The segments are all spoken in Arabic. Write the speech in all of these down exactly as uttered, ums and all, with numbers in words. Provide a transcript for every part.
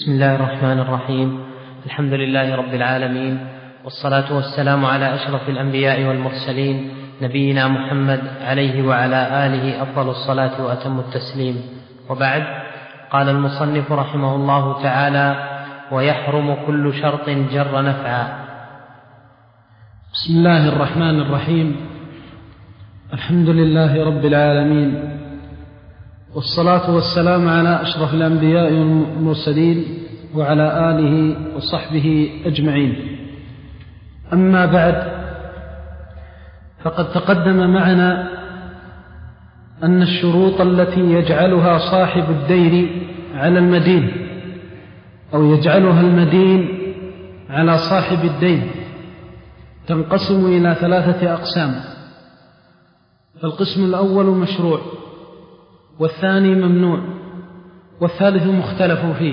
بسم الله الرحمن الرحيم. الحمد لله رب العالمين، والصلاة والسلام على أشرف الأنبياء والمرسلين، نبينا محمد عليه وعلى آله أفضل الصلاة وأتم التسليم. وبعد، قال المصنف رحمه الله تعالى: ويحرم كل شرط جر نفعا. بسم الله الرحمن الرحيم. الحمد لله رب العالمين، والصلاة والسلام على أشرف الأنبياء والمرسلين وعلى آله وصحبه أجمعين. أما بعد، فقد تقدم معنا أن الشروط التي يجعلها صاحب الدين على المدين أو يجعلها المدين على صاحب الدين تنقسم إلى ثلاثة أقسام. فالقسم الأول مشروع، والثاني ممنوع، والثالث مختلف فيه.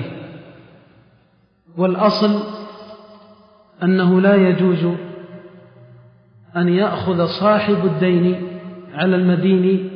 والأصل أنه لا يجوز أن يأخذ صاحب الدين على المدين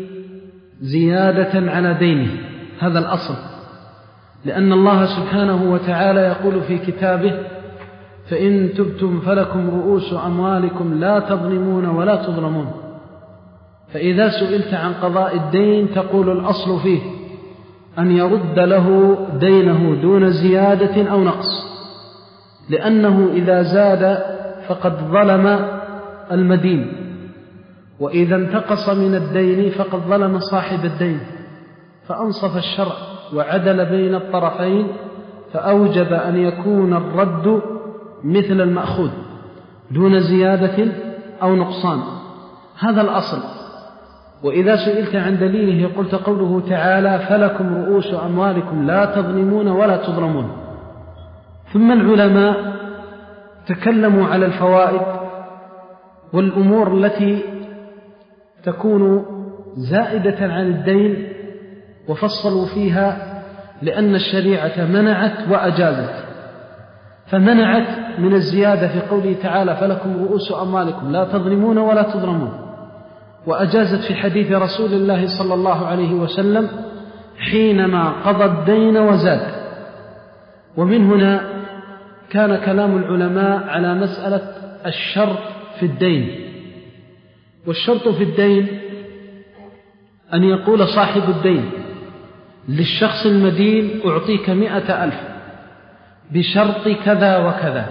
زيادة على دينه، هذا الأصل، لأن الله سبحانه وتعالى يقول في كتابه: فإن تبتم فلكم رؤوس أموالكم لا تظلمون ولا تظلمون. فإذا سئلت عن قضاء الدين تقول الأصل فيه أن يرد له دينه دون زيادة أو نقص، لأنه إذا زاد فقد ظلم المدين، وإذا انتقص من الدين فقد ظلم صاحب الدين. فأنصف الشرع وعدل بين الطرفين، فأوجب أن يكون الرد مثل المأخوذ دون زيادة أو نقصان، هذا الأصل. وإذا سئلت عن دليله قلت قوله تعالى: فلكم رؤوس أموالكم لا تظلمون ولا تظلمون. ثم العلماء تكلموا على الفوائد والأمور التي تكون زائدة عن الدين وفصلوا فيها، لأن الشريعة منعت وأجازت. فمنعت من الزيادة في قوله تعالى: فلكم رؤوس أموالكم لا تظلمون ولا تظلمون، وأجازت في حديث رسول الله صلى الله عليه وسلم حينما قضى الدين وزاد. ومن هنا كان كلام العلماء على مسألة الشرط في الدين. والشرط في الدين أن يقول صاحب الدين للشخص المدين: أعطيك مئة ألف بشرط كذا وكذا.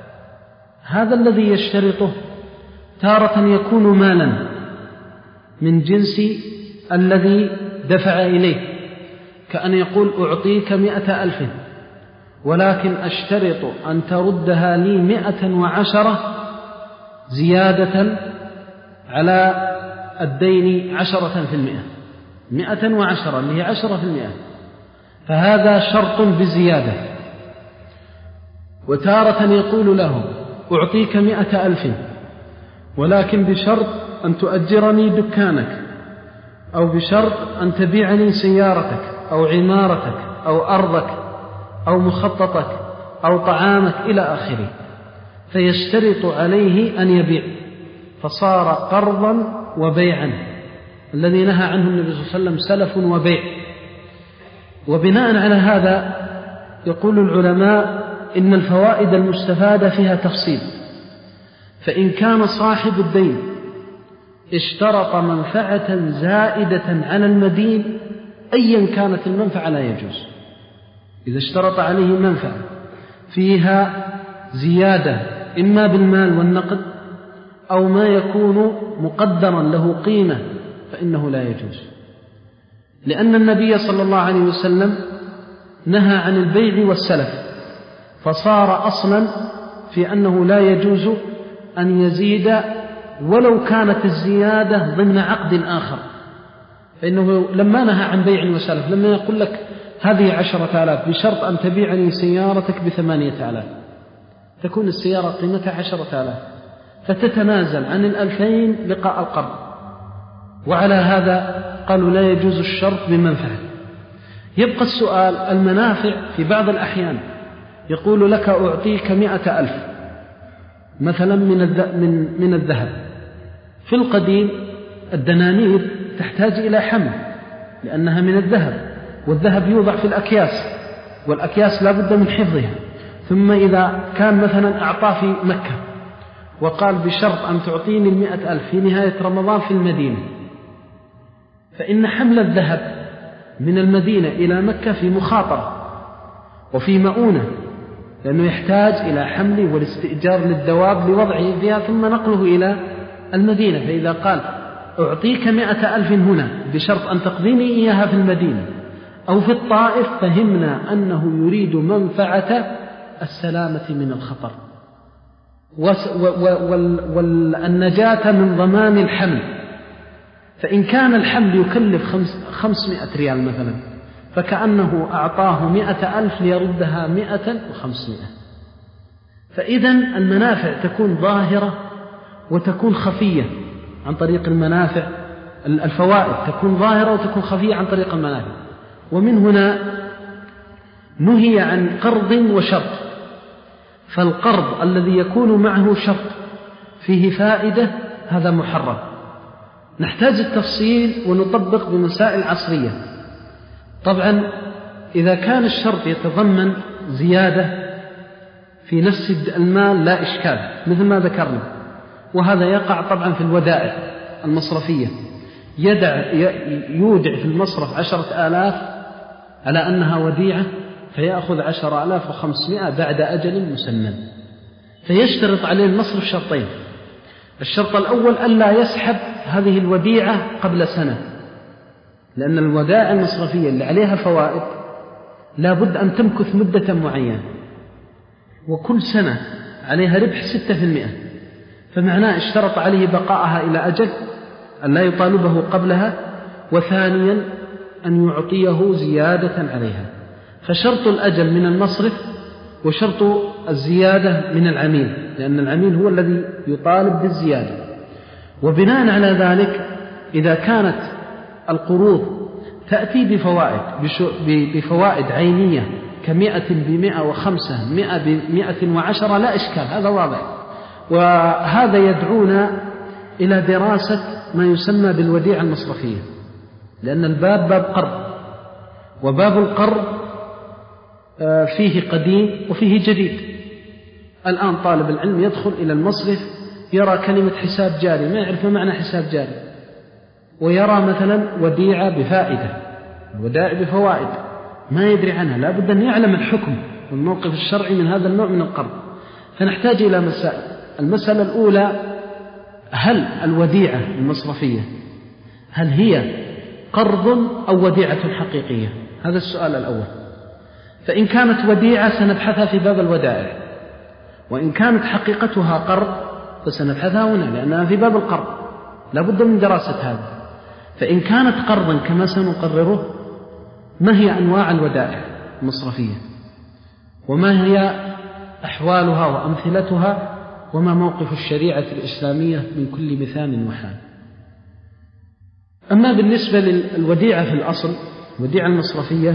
هذا الذي يشترطه تارة يكون مالا من جنس الذي دفع إليه، كأن يقول: أعطيك مئة ألف ولكن أشترط أن تردها لي مئة وعشرة زيادة على الدين عشرة في المئة، مئة وعشرة اللي هي عشرة في المئة، فهذا شرط بزيادة. وتارة يقول له: أعطيك مئة ألف ولكن بشرط أن تؤجرني دكانك، أو بشرط أن تبيعني سيارتك أو عمارتك أو أرضك أو مخططك أو طعامك إلى آخره، فيشترط عليه أن يبيع، فصار قرضا وبيعا الذي نهى عنه النبي صلى الله عليه وسلم، سلف وبيع. وبناء على هذا يقول العلماء إن الفوائد المستفادة فيها تفصيل. فإن كان صاحب الدين اشترط منفعة زائدة على المدين أيا كانت المنفعة لا يجوز. إذا اشترط عليه منفعة فيها زيادة إما بالمال والنقد أو ما يكون مقدرا له قيمة فإنه لا يجوز، لأن النبي صلى الله عليه وسلم نهى عن البيع والسلف، فصار أصلا في أنه لا يجوز أن يزيد ولو كانت الزيادة ضمن عقد آخر. فإنه لما نهى عن بيع وسلف، لما يقول لك: هذه عشرة آلاف بشرط أن تبيعني سيارتك بثمانية آلاف، تكون السيارة قيمتها عشرة آلاف، فتتنازل عن الألفين لقاء القرض. وعلى هذا قالوا لا يجوز الشرط بمنفعة. يبقى السؤال: المنافع في بعض الأحيان يقول لك: أعطيك مئة ألف مثلا من من الذهب. في القديم الدنانير تحتاج إلى حمل لأنها من الذهب، والذهب يوضع في الأكياس، والأكياس لا بد من حفظها. ثم إذا كان مثلا أعطاه في مكة وقال بشرط أن تعطيني المئة ألف في نهاية رمضان في المدينة، فإن حمل الذهب من المدينة إلى مكة في مخاطرة وفي مؤونة، لأنه يحتاج إلى حمله والاستئجار للدواب لوضعه فيها ثم نقله إلى المدينة. فإذا قال أعطيك مئة ألف هنا بشرط أن تقضيني إياها في المدينة أو في الطائف، فهمنا أنه يريد منفعة السلامة من الخطر والنجاة من ضمان الحمل. فإن كان الحمل يكلف خمسمائة ريال مثلا، فكأنه أعطاه مئة ألف ليردها مئة وخمسمائة. فإذا المنافع تكون ظاهرة وتكون خفية عن طريق المنافع، الفوائد تكون ظاهرة وتكون خفية عن طريق المنافع. ومن هنا نهي عن قرض وشرط. فالقرض الذي يكون معه شرط فيه فائدة هذا محرم. نحتاج التفصيل ونطبق بمسائل عصرية. طبعا إذا كان الشرط يتضمن زيادة في نفس المال لا إشكال مثل ما ذكرنا، وهذا يقع طبعا في الودائع المصرفية. يدع يودع في المصرف عشرة آلاف على أنها وديعة، فيأخذ عشر آلاف وخمسمائة بعد أجل مسمى. فيشترط عليه المصرف شرطين: الشرط الأول ألا يسحب هذه الوديعة قبل سنة، لأن الودائع المصرفية اللي عليها فوائد لا بد أن تمكث مدة معينة، وكل سنة عليها ربح ستة في المئة، فمعناه اشترط عليه بقاءها إلى أجل أن لا يطالبه قبلها، وثانيا أن يعطيه زيادة عليها. فشرط الأجل من المصرف وشرط الزيادة من العميل، لأن العميل هو الذي يطالب بالزيادة. وبناء على ذلك إذا كانت القروض تأتي بفوائد بفوائد عينية كمئة بمئة وخمسة مئة بمئة وعشرة لا إشكال، هذا واضح. وهذا يدعونا إلى دراسة ما يسمى بالوديعة المصرفية، لأن الباب باب قرض، وباب القرض فيه قديم وفيه جديد. الآن طالب العلم يدخل إلى المصرف يرى كلمة حساب جاري، ما يعرف معنى حساب جاري، ويرى مثلا وديعة بفائدة، ودائع بفوائد ما يدري عنها، لا بد أن يعلم الحكم والموقف الشرعي من هذا النوع من القرض. فنحتاج إلى مسائل. المسألة الأولى: هل الوديعة المصرفية هل هي قرض أو وديعة حقيقية؟ هذا السؤال الأول. فإن كانت وديعة سنبحثها في باب الودائع، وإن كانت حقيقتها قرض فسنبحثها هنا لأنها في باب القرض، لا بد من دراسة هذا. فإن كانت قرضا كما سنقرره، ما هي أنواع الودائع المصرفية، وما هي أحوالها وأمثلتها، وما موقف الشريعة الإسلامية من كل مثال وحال. أما بالنسبة للوديعة في الأصل، الوديعة المصرفية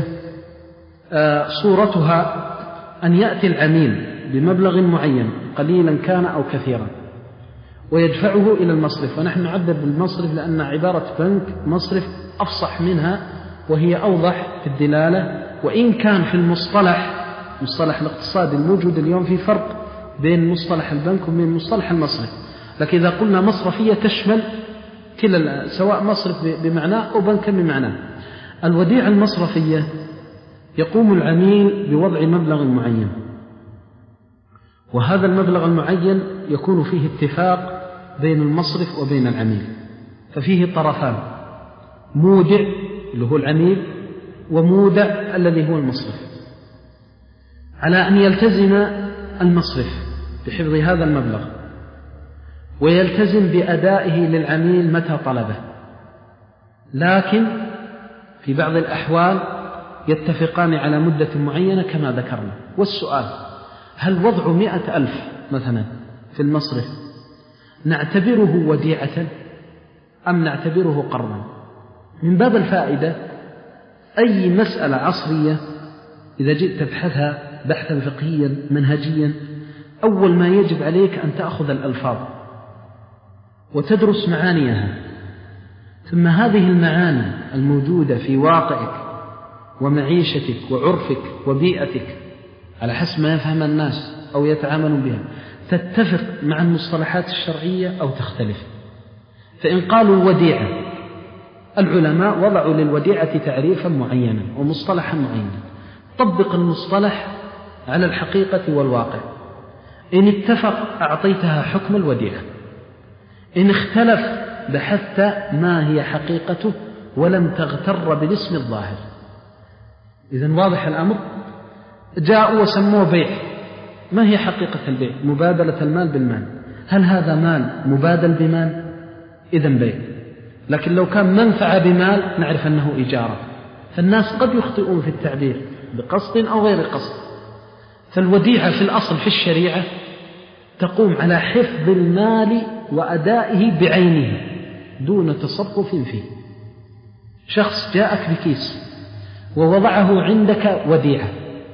صورتها أن يأتي العميل بمبلغ معين قليلا كان أو كثيرا ويدفعه إلى المصرف، ونحن نعبر بالمصرف لأن عبارة بنك مصرف أفصح منها وهي أوضح في الدلالة. وإن كان في المصطلح مصطلح الاقتصاد الموجود اليوم في فرق بين مصطلح البنك وبين مصطلح المصرف، لكن إذا قلنا مصرفية تشمل كلا، سواء مصرف بمعناه أو بنك بمعناه. الوديعة المصرفية يقوم العميل بوضع مبلغ معين، وهذا المبلغ المعين يكون فيه اتفاق بين المصرف وبين العميل، ففيه طرفان: مودع اللي هو العميل، ومودع الذي هو المصرف، على أن يلتزم المصرف بحفظ هذا المبلغ ويلتزم بأدائه للعميل متى طلبه، لكن في بعض الأحوال يتفقان على مدة معينة كما ذكرنا. والسؤال: هل وضع مئة ألف مثلا في المصرف نعتبره وديعة أم نعتبره قرضا؟ من باب الفائدة، أي مسألة عصرية إذا جئت تبحثها بحثا فقهيا منهجيا، أول ما يجب عليك أن تأخذ الألفاظ وتدرس معانيها، ثم هذه المعاني الموجودة في واقعك ومعيشتك وعرفك وبيئتك على حسب ما يفهم الناس أو يتعاملون بها، تتفق مع المصطلحات الشرعية أو تختلف. فإن قالوا وديعة، العلماء وضعوا للوديعة تعريفا معينا ومصطلحا معينا، طبق المصطلح على الحقيقة والواقع. إن اتفق أعطيتها حكم الوديعة، إن اختلف بحثت ما هي حقيقته ولم تغتر بالاسم الظاهر. إذن واضح الأمر. جاءوا وسموه بيع، ما هي حقيقة البيع؟ مبادلة المال بالمال. هل هذا مال مبادل بمال؟ إذن بيع. لكن لو كان منفعة بمال نعرف أنه إجارة. فالناس قد يخطئون في التعبير بقصد أو غير قصد. فالوديعة في الأصل في الشريعة تقوم على حفظ المال وأدائه بعينه دون تصرف فيه. شخص جاءك بكيس ووضعه عندك وديعة،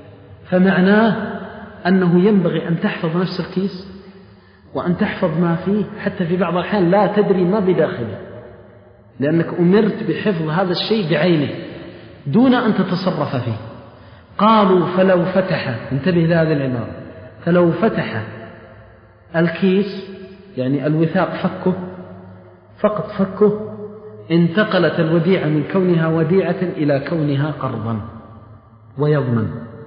فمعناه أنه ينبغي أن تحفظ نفس الكيس وأن تحفظ ما فيه، حتى في بعض الأحيان لا تدري ما بداخله، لأنك أمرت بحفظ هذا الشيء بعينه دون أن تتصرف فيه. قالوا فلو فتح، انتبه لهذه العبارة، فلو فتح الكيس يعني الوثاق فكه فقط فكه، انتقلت الوديعة من كونها وديعة إلى كونها قرضا ويضمن.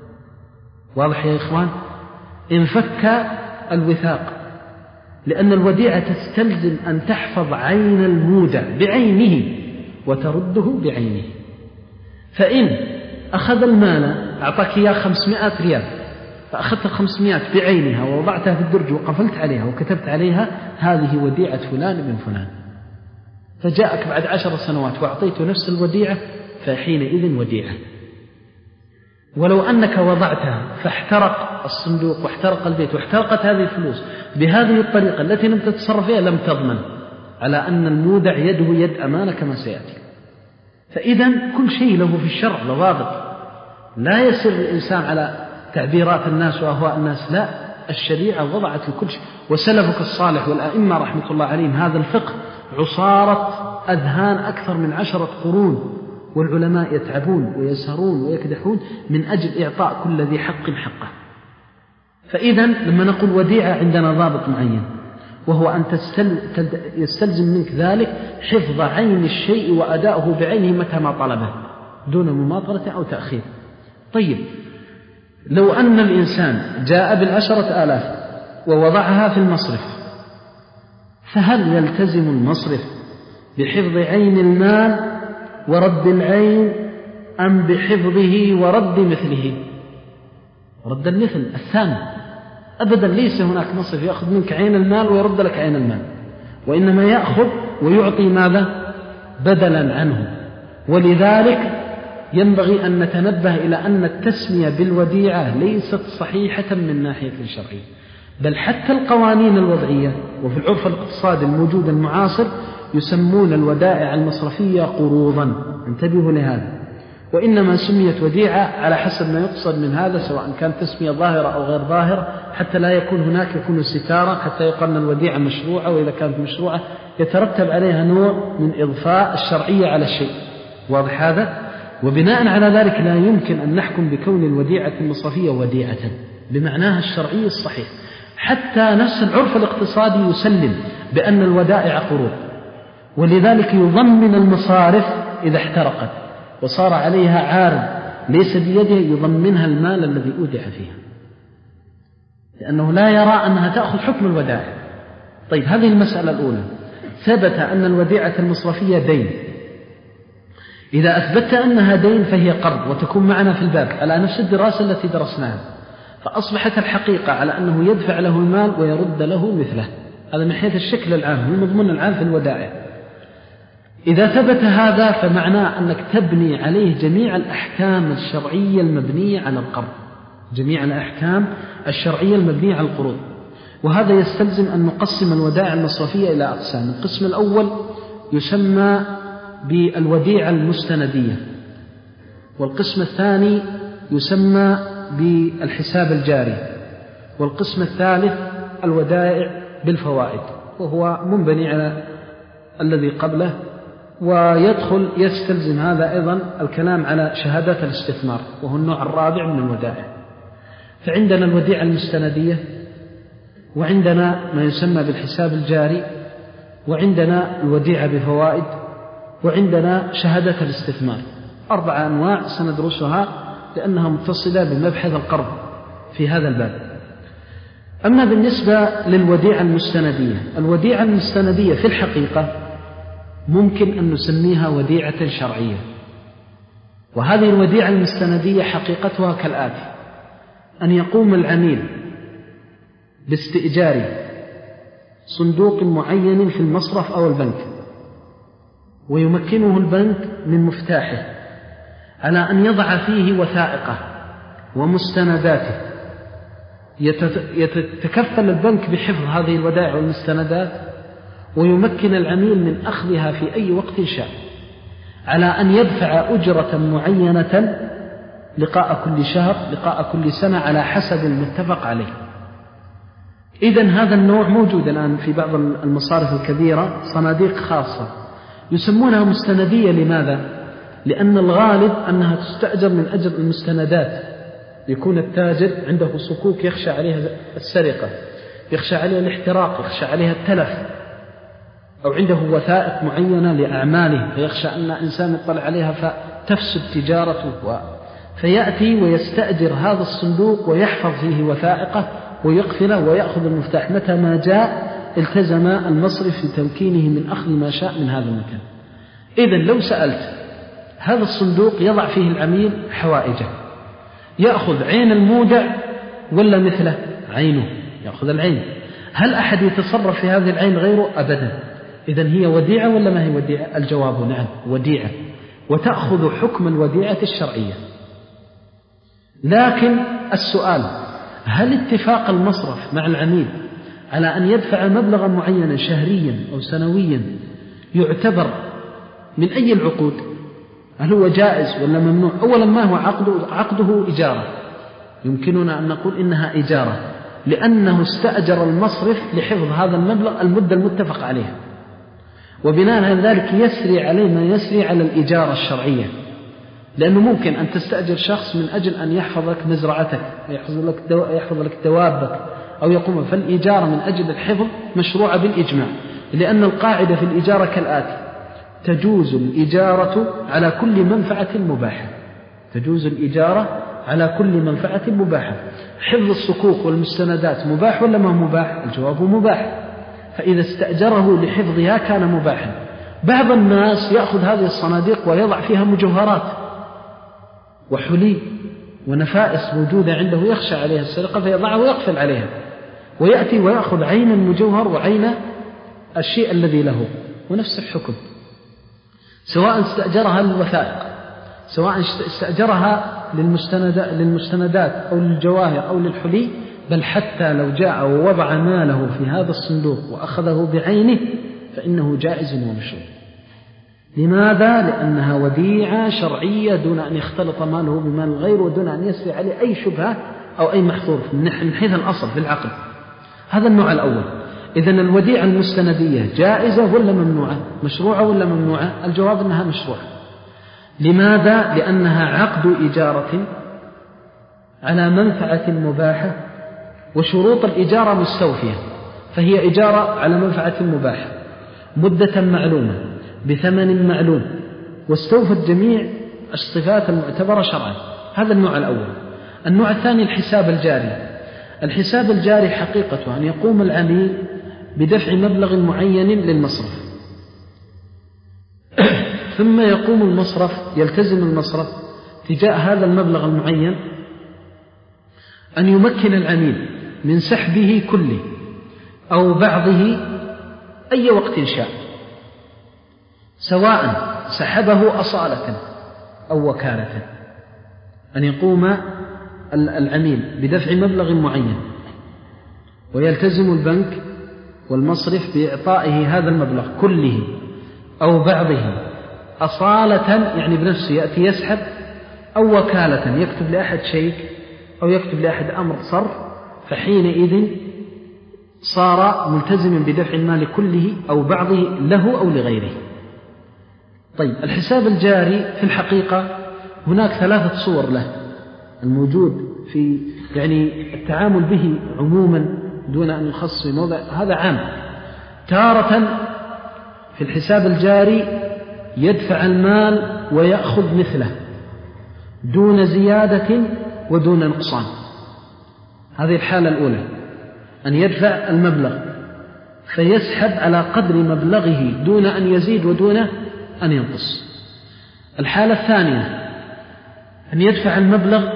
واضح يا إخوان؟ انفك الوثاق، لأن الوديعة تستلزم أن تحفظ عين المودع بعينه وترده بعينه. فإن أخذ المال، أعطاك إياه خمسمائة ريال، فأخذت الخمسمائة بعينها ووضعتها في الدرج وقفلت عليها وكتبت عليها هذه وديعة فلان بن فلان، فجاءك بعد عشر سنوات وأعطيته نفس الوديعة، فحينئذ وديعة. ولو أنك وضعتها فاحترق الصندوق واحترق البيت واحترقت هذه الفلوس بهذه الطريقة التي لم تتصرف فيها، لم تضمن على أن المودع يده يد أمانة كما سيأتي. فإذا كل شيء له في الشرع ضوابط، لا يسر الإنسان على تعبيرات الناس وأهواء الناس، لا، الشريعة وضعت لكل شيء. وسلفك الصالح والأئمة رحمة الله عليهم هذا الفقه عصارة أذهان أكثر من عشرة قرون، والعلماء يتعبون ويسهرون ويكدحون من أجل إعطاء كل ذي حق حقه. فإذا لما نقول وديعة عندنا ضابط معين، وهو أن يستلزم منك ذلك حفظ عين الشيء وأداؤه بعينه متى ما طلبه دون مماطلة أو تأخير. طيب، لو أن الإنسان جاء بالعشرة آلاف ووضعها في المصرف، فهل يلتزم المصرف بحفظ عين المال ورد العين أم بحفظه ورد مثله؟ رد المثل الثاني. أبدا ليس هناك مصرف يأخذ منك عين المال ويرد لك عين المال، وإنما يأخذ ويعطي ماذا؟ بدلا عنه. ولذلك ينبغي أن نتنبه إلى أن التسمية بالوديعة ليست صحيحة من ناحية شرعية، بل حتى القوانين الوضعية وفي العرف الاقتصادي الموجود المعاصر يسمون الودائع المصرفية قروضا. انتبهوا لهذا. وإنما سميت وديعة على حسب ما يقصد من هذا، سواء كانت تسمية ظاهرة أو غير ظاهرة، حتى لا يكون هناك يكون ستارة، حتى يقال أن الوديعة مشروعة، وإذا كانت مشروعة يترتب عليها نوع من إضفاء الشرعية على الشيء. واضح هذا؟ وبناء على ذلك لا يمكن أن نحكم بكون الوديعة المصرفية وديعة بمعناها الشرعي الصحيح. حتى نفس العرف الاقتصادي يسلم بأن الودائع قروض، ولذلك يضمن المصارف إذا احترقت وصار عليها عارض ليس بيده يضمنها المال الذي أودع فيها، لأنه لا يرى أنها تأخذ حكم الودائع. طيب، هذه المسألة الأولى. ثبت أن الوديعة المصرفية دين. إذا أثبت أنها دين فهي قرض، وتكون معنا في الباب على نفس الدراسة التي درسناها، فأصبحت الحقيقة على أنه يدفع له المال ويرد له مثله. هذا من حيث الشكل العام، هو المضمون العام في الودائع. إذا ثبت هذا فمعناه أنك تبني عليه جميع الأحكام الشرعية المبنية على القرض، جميع الأحكام الشرعية المبنية على القروض. وهذا يستلزم أن نقسم الودائع المصرفية إلى أقسام. القسم الأول يسمى بالوديعة المستندية، والقسم الثاني يسمى بالحساب الجاري، والقسم الثالث الودائع بالفوائد، وهو منبني على الذي قبله ويدخل يستلزم هذا أيضا الكلام على شهادات الاستثمار، وهو النوع الرابع من الودائع. فعندنا الوديعة المستندية، وعندنا ما يسمى بالحساب الجاري، وعندنا الوديعة بفوائد، وعندنا شهادة الاستثمار. أربعة أنواع سندرسها لأنها متصلة بمبحث القرض في هذا الباب. أما بالنسبة للوديعة المستندية، الوديعة المستندية في الحقيقة ممكن أن نسميها وديعة شرعية. وهذه الوديعة المستندية حقيقتها كالآتي: أن يقوم العميل باستئجار صندوق معين في المصرف أو البنك، ويمكنه البنك من مفتاحه على أن يضع فيه وثائقه ومستنداته. يتكفل البنك بحفظ هذه الودائع والمستندات، ويمكن العميل من أخذها في أي وقت شاء، على أن يدفع أجرة معينة لقاء كل شهر، لقاء كل سنة، على حسب المتفق عليه. إذن هذا النوع موجود الآن في بعض المصارف الكبيرة، صناديق خاصة يسمونها مستندية. لماذا؟ لأن الغالب أنها تستأجر من أجل المستندات. يكون التاجر عنده صكوك يخشى عليها السرقة، يخشى عليها الاحتراق، يخشى عليها التلف، أو عنده وثائق معينة لأعماله فيخشى أن إنسان يطلع عليها فتفسد تجارته، و... فيأتي ويستأجر هذا الصندوق ويحفظ فيه وثائقه ويقفله ويأخذ المفتاح. متى ما جاء التزم المصرف في تمكينه من أخذ ما شاء من هذا المكان. إذن لو سألت، هذا الصندوق يضع فيه العميل حوائجه، يأخذ عين المودع ولا مثله؟ عينه، يأخذ العين. هل أحد يتصرف في هذه العين غيره؟ أبدا. إذن هي وديعة ولا ما هي وديعة؟ الجواب نعم، وديعة، وتأخذ حكم الوديعة الشرعية. لكن السؤال: هل اتفاق المصرف مع العميل على أن يدفع مبلغا معينا شهريا أو سنويا يعتبر من أي العقود؟ هل هو جائز ولا ممنوع؟ أولا، ما هو عقده؟ عقده إجارة، يمكننا أن نقول إنها إجارة، لأنه استأجر المصرف لحفظ هذا المبلغ المدة المتفق عليها، وبناء على ذلك يسري عليه ما يسري على الإجارة الشرعية. لأنه ممكن أن تستأجر شخص من أجل أن يحفظ لك مزرعتك، يحفظ لك, دو... يحفظ لك دوابك، أو يقوم. فالإجارة من أجل الحفظ مشروعة بالإجماع، لأن القاعدة في الإجارة كالآتي: تجوز الإجارة على كل منفعة مباحة. تجوز الإجارة على كل منفعة مباحة. حفظ الصكوك والمستندات مباح ولا ما مباح؟ الجواب مباح. فإذا استأجره لحفظها كان مباحا. بعض الناس يأخذ هذه الصناديق ويضع فيها مجوهرات وحلي ونفائس موجودة عنده، يخشى عليها السرقة فيضعها ويقفل عليها، ويأتي ويأخذ عين المجوهر وعين الشيء الذي له، ونفس الحكم. سواء استأجرها للوثائق، سواء استأجرها للمستندات أو للجواهر أو للحلي، بل حتى لو جاء ووضع ماله في هذا الصندوق وأخذه بعينه فإنه جائز ومشروع. لماذا؟ لأنها وديعة شرعية دون أن يختلط ماله بمال الغير، ودون أن يسري عليه أي شبهة أو أي محظور من حيث الأصل في العقد. هذا النوع الأول. إذن الوديعة المستندية جائزة ولا ممنوعة؟ مشروعة ولا ممنوعة؟ الجواب أنها مشروعة. لماذا؟ لأنها عقد إجارة على منفعة مباحة، وشروط الإجارة مستوفية، فهي إجارة على منفعة مباحة مدة معلومة بثمن معلوم، واستوفت جميع الصفات المعتبرة شرعا. هذا النوع الأول. النوع الثاني الحساب الجاري. الحساب الجاري حقيقته أن يقوم العميل بدفع مبلغ معين للمصرف، ثم يقوم المصرف، يلتزم المصرف تجاه هذا المبلغ المعين أن يمكن العميل من سحبه كله أو بعضه أي وقت شاء، سواء سحبه أصالة أو وكالة. أن يقوم العميل بدفع مبلغ معين ويلتزم البنك والمصرف بإعطائه هذا المبلغ كله أو بعضه أصالة، يعني بنفسه يأتي يسحب، أو وكالة يكتب لأحد شيك أو يكتب لأحد أمر صرف، فحينئذ صار ملتزما بدفع المال كله أو بعضه له أو لغيره. طيب الحساب الجاري في الحقيقة هناك ثلاثة صور له الموجود في يعني التعامل به عموما دون أن يخص في موضع، هذا عام. تارة في الحساب الجاري يدفع المال ويأخذ مثله دون زيادة ودون نقصان، هذه الحالة الأولى، أن يدفع المبلغ فيسحب على قدر مبلغه دون أن يزيد ودون أن ينقص. الحالة الثانية أن يدفع المبلغ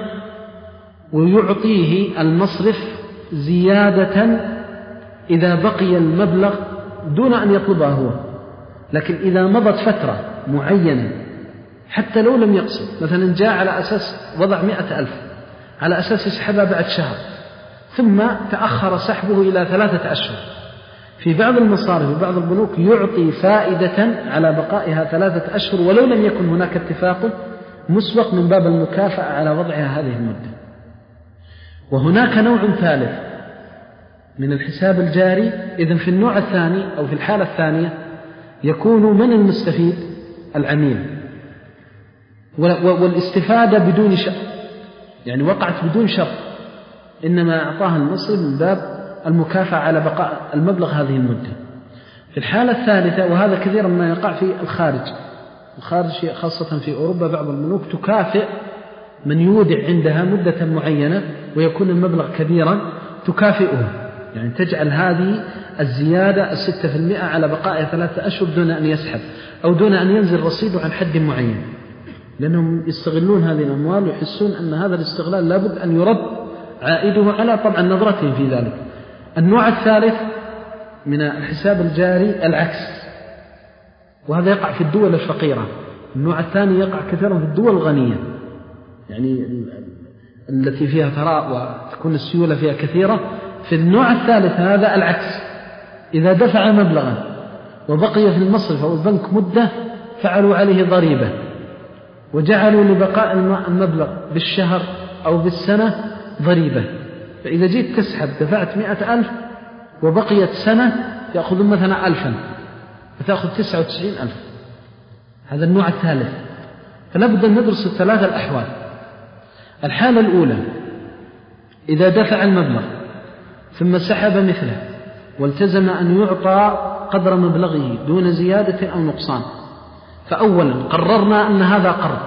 ويعطيه المصرف زيادة إذا بقي المبلغ دون أن يطلبها هو، لكن إذا مضت فترة معينة حتى لو لم يقصد، مثلا جاء على أساس وضع مئة ألف على أساس يسحبها بعد شهر ثم تأخر سحبه إلى ثلاثة أشهر، في بعض المصارف وبعض البنوك يعطي فائدة على بقائها ثلاثة أشهر ولو لم يكن هناك اتفاق مسبق من باب المكافأة على وضعها هذه المدة. وهناك نوع ثالث من الحساب الجاري، إذن في النوع الثاني أو في الحالة الثانية يكون من المستفيد العميل، والاستفادة بدون شرط، يعني وقعت بدون شرط، إنما أعطاها المصرف من باب المكافأة على بقاء المبلغ هذه المدة. في الحالة الثالثة، وهذا كثيرا ما يقع في الخارج، الخارج خاصة في أوروبا بعض الملوك تكافئ من يودع عندها مدة معينة ويكون المبلغ كبيرا تكافئه، يعني تجعل هذه الزيادة الستة في المئة على بقاء ثلاثة أشهر دون أن يسحب أو دون أن ينزل رصيده عن حد معين، لأنهم يستغلون هذه الأموال ويحسون أن هذا الاستغلال لابد أن يرد عائده على طبعا نظرتهم في ذلك. النوع الثالث من الحساب الجاري العكس، وهذا يقع في الدول الفقيرة. النوع الثاني يقع كثيرا في الدول الغنية، يعني التي فيها ثراء وتكون السيولة فيها كثيرة. في النوع الثالث هذا العكس، إذا دفع مبلغا وبقي في المصرف أو البنك مدة فعلوا عليه ضريبة وجعلوا لبقاء المبلغ بالشهر أو بالسنة ضريبة، فإذا جيت تسحب دفعت مئة ألف وبقيت سنة يأخذون مثلا ألفا فتأخذ تسعة وتسعين ألف. هذا النوع الثالث. فلابد أن ندرس الثلاثة الأحوال. الحالة الأولى إذا دفع المبلغ ثم سحب مثله والتزم أن يعطى قدر مبلغه دون زيادة أو نقصان، فأولا قررنا أن هذا قرض،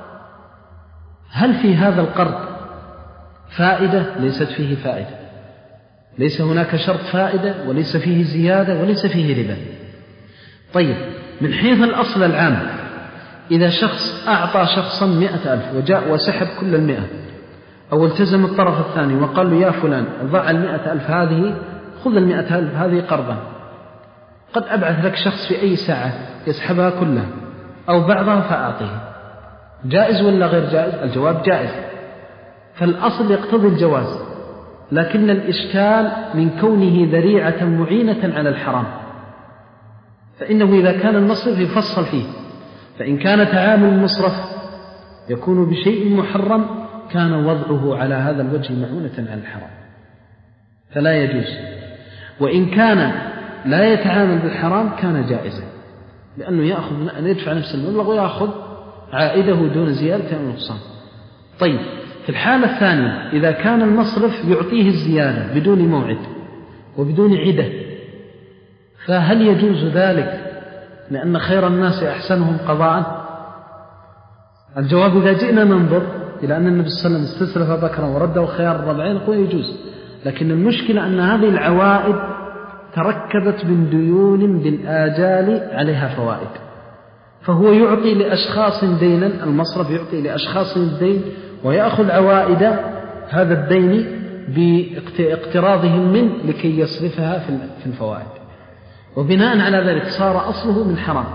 هل في هذا القرض فائدة؟ ليست فيه فائدة، ليس هناك شرط فائدة وليس فيه زيادة وليس فيه ربا. طيب، من حيث الأصل العام، إذا شخص أعطى شخصا مئة ألف وجاء وسحب كل المئة، أو التزم الطرف الثاني وقال له يا فلان ضع المئة ألف هذه، خذ المئة ألف هذه قرضا، قد أبعث لك شخص في أي ساعة يسحبها كلها أو بعضها فأعطيه، جائز ولا غير جائز؟ الجواب جائز. فالأصل يقتضي الجواز، لكن الإشكال من كونه ذريعة معينة على الحرام، فإنه إذا كان المصرف يفصل فيه، فإن كان تعامل المصرف يكون بشيء محرم كان وضعه على هذا الوجه معونة على الحرام فلا يجوز، وإن كان لا يتعامل بالحرام كان جائزا، لأنه يأخذ أن يدفع نفس المبلغ ويأخذ عائده دون زيادة أو نقصان. طيب، في الحالة الثانية إذا كان المصرف يعطيه الزيادة بدون موعد وبدون عدة، فهل يجوز ذلك لأن خير الناس أحسنهم قضاء؟ الجواب إذا جئنا ننظر إلى أن النبي صلى الله عليه وسلم استسلف بكرا ورده خيار الربعين نقول يجوز، لكن المشكلة أن هذه العوائد تركبت من ديون بالآجال عليها فوائد، فهو يعطي لأشخاص دينا، المصرف يعطي لأشخاص الدين ويأخذ عوائد هذا الدين باقتراضهم منه لكي يصرفها في الفوائد، وبناء على ذلك صار أصله من حرام.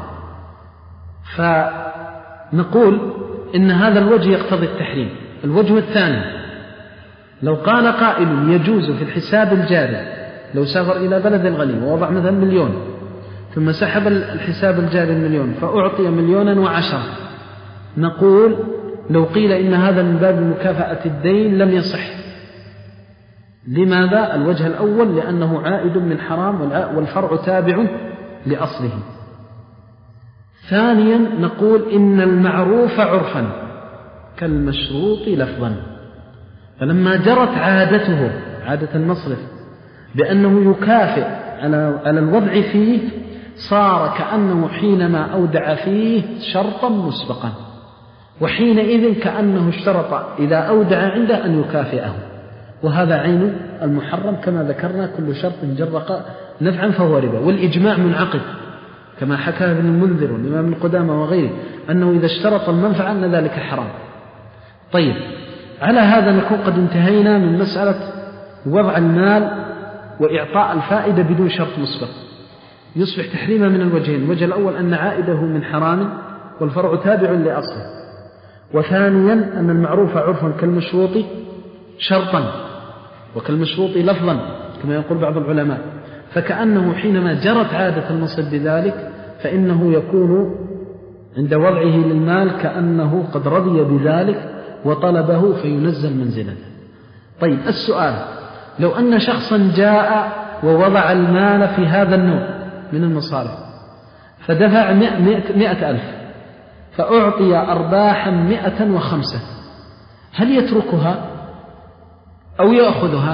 فنقول إن هذا الوجه يقتضي التحريم. الوجه الثاني، لو قال قائل يجوز في الحساب الجاري، لو سافر إلى بلد غني ووضع مثلا مليون ثم سحب الحساب الجاري المليون فأعطي مليونا وعشرة، نقول لو قيل إن هذا من باب مكافأة الدين لم يصح. لماذا؟ الوجه الأول لأنه عائد من حرام والفرع تابع لأصله. ثانيا نقول إن المعروف عرفا كالمشروط لفظا، فلما جرت عادته عادة المصرف بأنه يكافئ على الوضع فيه صار كأنه حينما أودع فيه شرطا مسبقا، وحينئذ كأنه اشترط إذا أودع عنده أن يكافئه، وهذا عين المحرم كما ذكرنا. كل شرط جرق نفعا فهو ربا، والإجماع منعقد كما حكى ابن المنذر والإمام ابن قدامة وغيره أنه إذا اشترط المنفعة أن ذلك حرام. طيب، على هذا نكون قد انتهينا من مسألة وضع المال وإعطاء الفائدة بدون شرط مسبق، يصبح تحريما من الوجهين: الوجه الأول أن عائده من حرام والفرع تابع لأصله، وثانيا أن المعروف عرفا كالمشروط شرطا وكالمشروط لفظا كما يقول بعض العلماء، فكأنه حينما جرت عادة المصرف بذلك فإنه يكون عند وضعه للمال كأنه قد رضي بذلك وطلبه فينزل منزلته. طيب، السؤال: لو أن شخصا جاء ووضع المال في هذا النوع من المصارف فدفع مئة ألف فأعطي أرباحا مئة وخمسة، هل يتركها أو يأخذها؟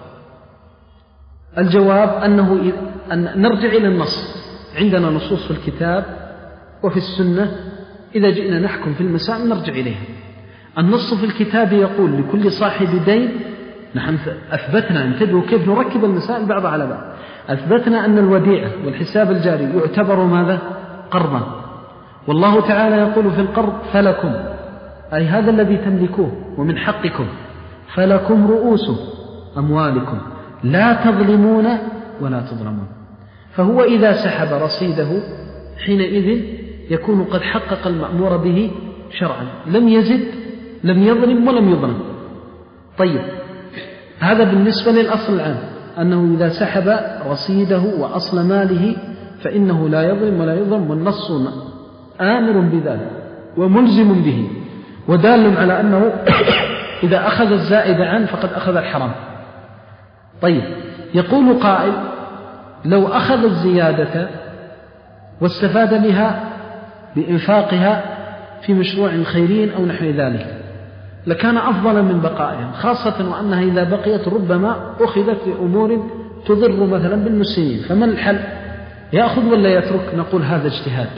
الجواب أنه أن نرجع إلى النص، عندنا نصوص في الكتاب وفي السنة، إذا جئنا نحكم في المسائل نرجع إليها. النص في الكتاب يقول لكل صاحب دين، نحن أثبتنا، انتبهوا كيف نركب المسائل بعضها على بعض، أثبتنا أن الوديعة والحساب الجاري يعتبر ماذا؟ قرضا، والله تعالى يقول في القرض: فلكم، أي هذا الذي تملكوه ومن حقكم، فلكم رؤوس أموالكم لا تظلمون ولا تظلمون. فهو إذا سحب رصيده حينئذ يكون قد حقق المأمور به شرعا، لم يزد لم يظلم ولم يظلم. طيب، هذا بالنسبة للأصل العام أنه إذا سحب رصيده وأصل ماله فإنه لا يظلم ولا يظلم، والنص آمر بذلك وملزم به ودال على أنه إذا أخذ الزائد عنه فقد أخذ الحرام. طيب، يقول قائل: لو أخذ الزيادة واستفاد بها بإنفاقها في مشروع خيري أو نحو ذلك لكان أفضل من بقائها، خاصة وأنها إذا بقيت ربما أخذت لأمور تضر مثلا بالمسلمين، فما الحل؟ يأخذ ولا يترك؟ نقول هذا اجتهاد.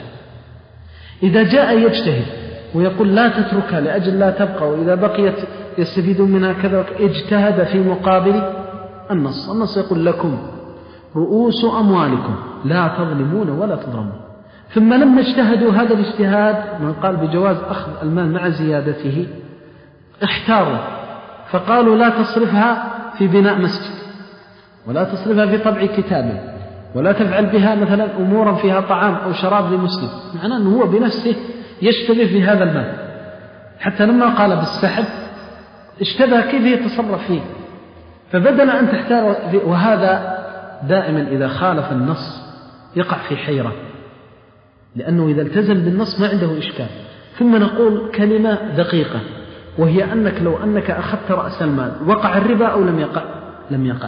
إذا جاء يجتهد ويقول لا تتركها لأجل لا تبقى، وإذا بقيت يستفيدون منها كذا، اجتهد في مقابل النص. النص يقول: لكم رؤوس أموالكم لا تظلمون ولا تظلمون. ثم لما اجتهدوا هذا الاجتهاد من قال بجواز أخذ المال مع زيادته احتاروا فقالوا: لا تصرفها في بناء مسجد، ولا تصرفها في طبع كتاب، ولا تفعل بها مثلا أمورا فيها طعام أو شراب لمسلم، معناه أنه هو بنفسه يشتبه في هذا المال، حتى لما قال بالسحب اشتبه كيف يتصرف فيه، فبدل أن تحتار فيه. وهذا دائما إذا خالف النص يقع في حيرة، لأنه إذا التزم بالنص ما عنده إشكال. ثم نقول كلمة دقيقة، وهي أنك لو أنك أخذت رأس المال وقع الربا أو لم يقع؟ لم يقع.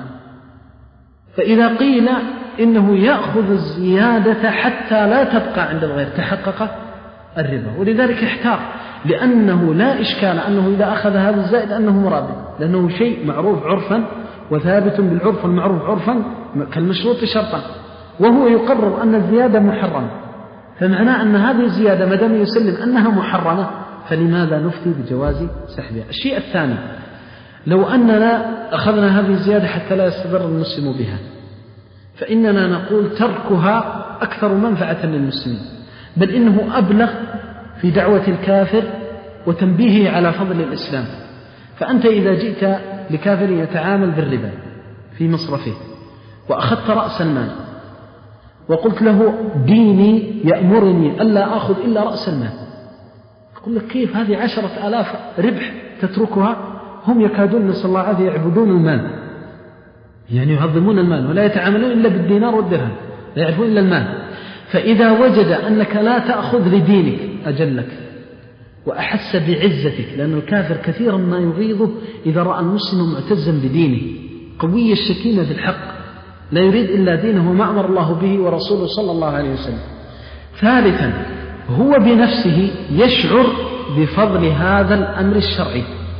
فإذا قيل إنه يأخذ الزيادة حتى لا تبقى عند الغير تحقق الربا، ولذلك احتار، لأنه لا إشكال أنه إذا أخذ هذا الزائد أنه مراد، لأنه شيء معروف عرفا وثابت بالعرف، المعروف عرفا كالمشروط شرطا، وهو يقرر أن الزيادة محرمة، فمعناه أن هذه الزيادة مدام يسلم أنها محرمة فلماذا نفتي بجواز سحبها؟ الشيء الثاني: لو أننا أخذنا هذه الزيادة حتى لا يستضر المسلم بها فإننا نقول تركها أكثر منفعة للمسلمين، بل إنه أبلغ في دعوة الكافر وتنبيهه على فضل الإسلام. فأنت إذا جئت لكافر يتعامل بالربا في مصرفه وأخذت رأس المال وقلت له: ديني يأمرني ألا أخذ إلا رأس المال، أقول لك كيف هذه عشرة آلاف ربح تتركها؟ هم يكادون نسأل الله العافية يعبدون المال، يعني يعظمون المال ولا يتعاملون إلا بالدينار والدرهم، لا يعرفون إلا المال. فإذا وجد أنك لا تأخذ لدينك أجلك وأحس بعزتك، لأن الكافر كثيرا ما يغيظه إذا رأى المسلم معتزا بدينه قوي الشكيمة في الحق، لا يريد إلا دينه وما أمر الله به ورسوله صلى الله عليه وسلم. ثالثا: هو بنفسه يشعر بفضل هذا الأمر الشرعي،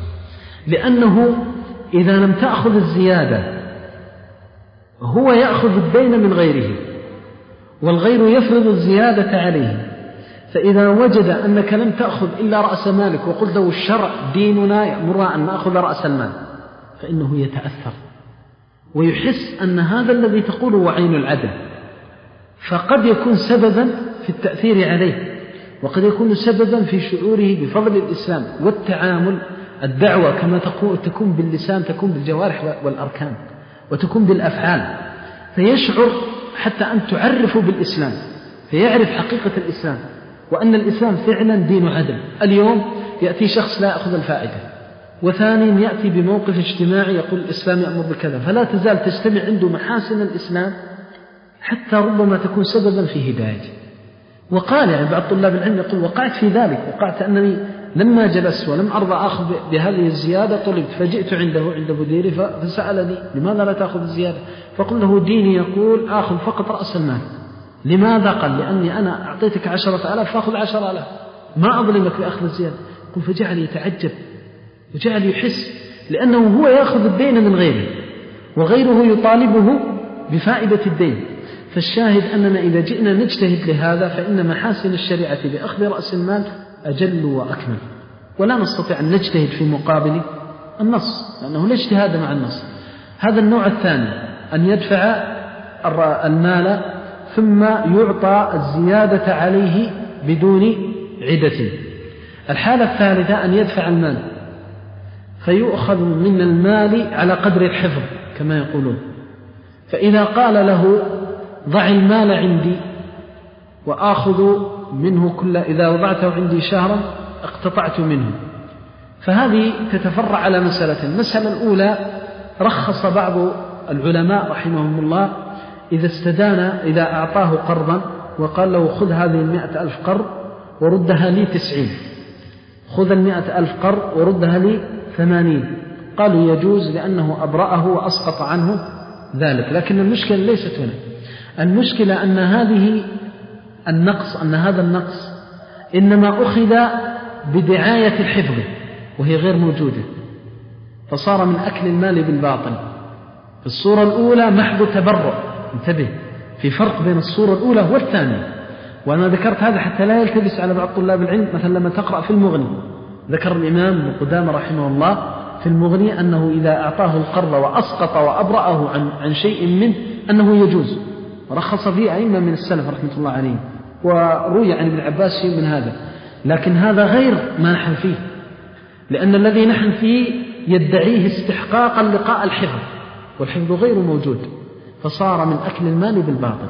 لأنه إذا لم تأخذ الزيادة هو يأخذ الدين من غيره والغير يفرض الزيادة عليه، فإذا وجد أنك لم تأخذ إلا رأس مالك وقلت له الشرع ديننا يأمرنا أن نأخذ رأس المال، فإنه يتأثر ويحس أن هذا الذي تقوله هو عين العدل، فقد يكون سببا في التأثير عليه، وقد يكون سببا في شعوره بفضل الإسلام والتعامل. الدعوة كما تكون باللسان تكون بالجوارح والأركان وتكون بالأفعال، فيشعر حتى أن تعرفه بالإسلام، فيعرف حقيقة الإسلام وأن الإسلام فعلا دين عدل. اليوم يأتي شخص لا يأخذ الفائدة، وثاني يأتي بموقف اجتماعي يقول الإسلام يأمر بكذا، فلا تزال تجتمع عنده محاسن الإسلام حتى ربما تكون سببا في هدايته. وقال يعني بعض طلاب العلم يقول وقعت في ذلك، وقعت أنني لما جلست ولم أرضى أخذ بهذه الزيادة طلبت، فجئت عنده عند مديري فسألني لماذا لا تأخذ الزيادة؟ فقل له ديني يقول آخذ فقط رأس المال. لماذا؟ قال لأني أنا أعطيتك عشرة آلاف فأخذ عشرة آلاف، ما أظلمك بأخذ الزيادة. قل فجعل يتعجب وجعل يحس، لأنه هو يأخذ الدين من غيره وغيره يطالبه بفائدة الدين. فالشاهد أننا إذا جئنا نجتهد لهذا فإن محاسن الشريعة بأخذ رأس المال أجل وأكمل، ولا نستطيع أن نجتهد في مقابل النص، لأنه لا اجتهاد مع النص. هذا النوع الثاني، أن يدفع المال ثم يعطى الزيادة عليه بدون عدة. الحالة الثالثة أن يدفع المال فيؤخذ من المال على قدر الحفظ كما يقولون، فإذا قال له ضع المال عندي وآخذ منه كل، إذا وضعته عندي شهرا اقتطعت منه. فهذه تتفرع على مسألة. المسألة الأولى رخص بعض العلماء رحمهم الله إذا استدان، إذا أعطاه قرضا وقال له خذ هذه المئة ألف قرض وردها لي تسعين، خذ المئة ألف قرض وردها لي ثمانين، قالوا يجوز لأنه أبرأه وأسقط عنه ذلك. لكن المشكلة ليست هنا، المشكلة أن هذه النقص أن هذا النقص إنما أخذ بدعاية الحفظ وهي غير موجودة، فصار من أكل المال بالباطل. في الصورة الأولى محض تبرع، انتبه في فرق بين الصورة الأولى والثانية. وأنا ذكرت هذا حتى لا يلتبس على بعض طلاب العلم. مثلا لما تقرأ في المغني، ذكر الإمام ابن قدامة رحمه الله في المغني أنه إذا أعطاه القرض وأسقط وأبرأه عن, عن شيء منه أنه يجوز، ورخص فيه أئمة من السلف رحمة الله عليهم، وروي عن ابن عباس شيء من هذا. لكن هذا غير ما نحن فيه، لأن الذي نحن فيه يدعيه استحقاقا لقاء الحفظ، والحفظ غير موجود، فصار من أكل المال بالباطل.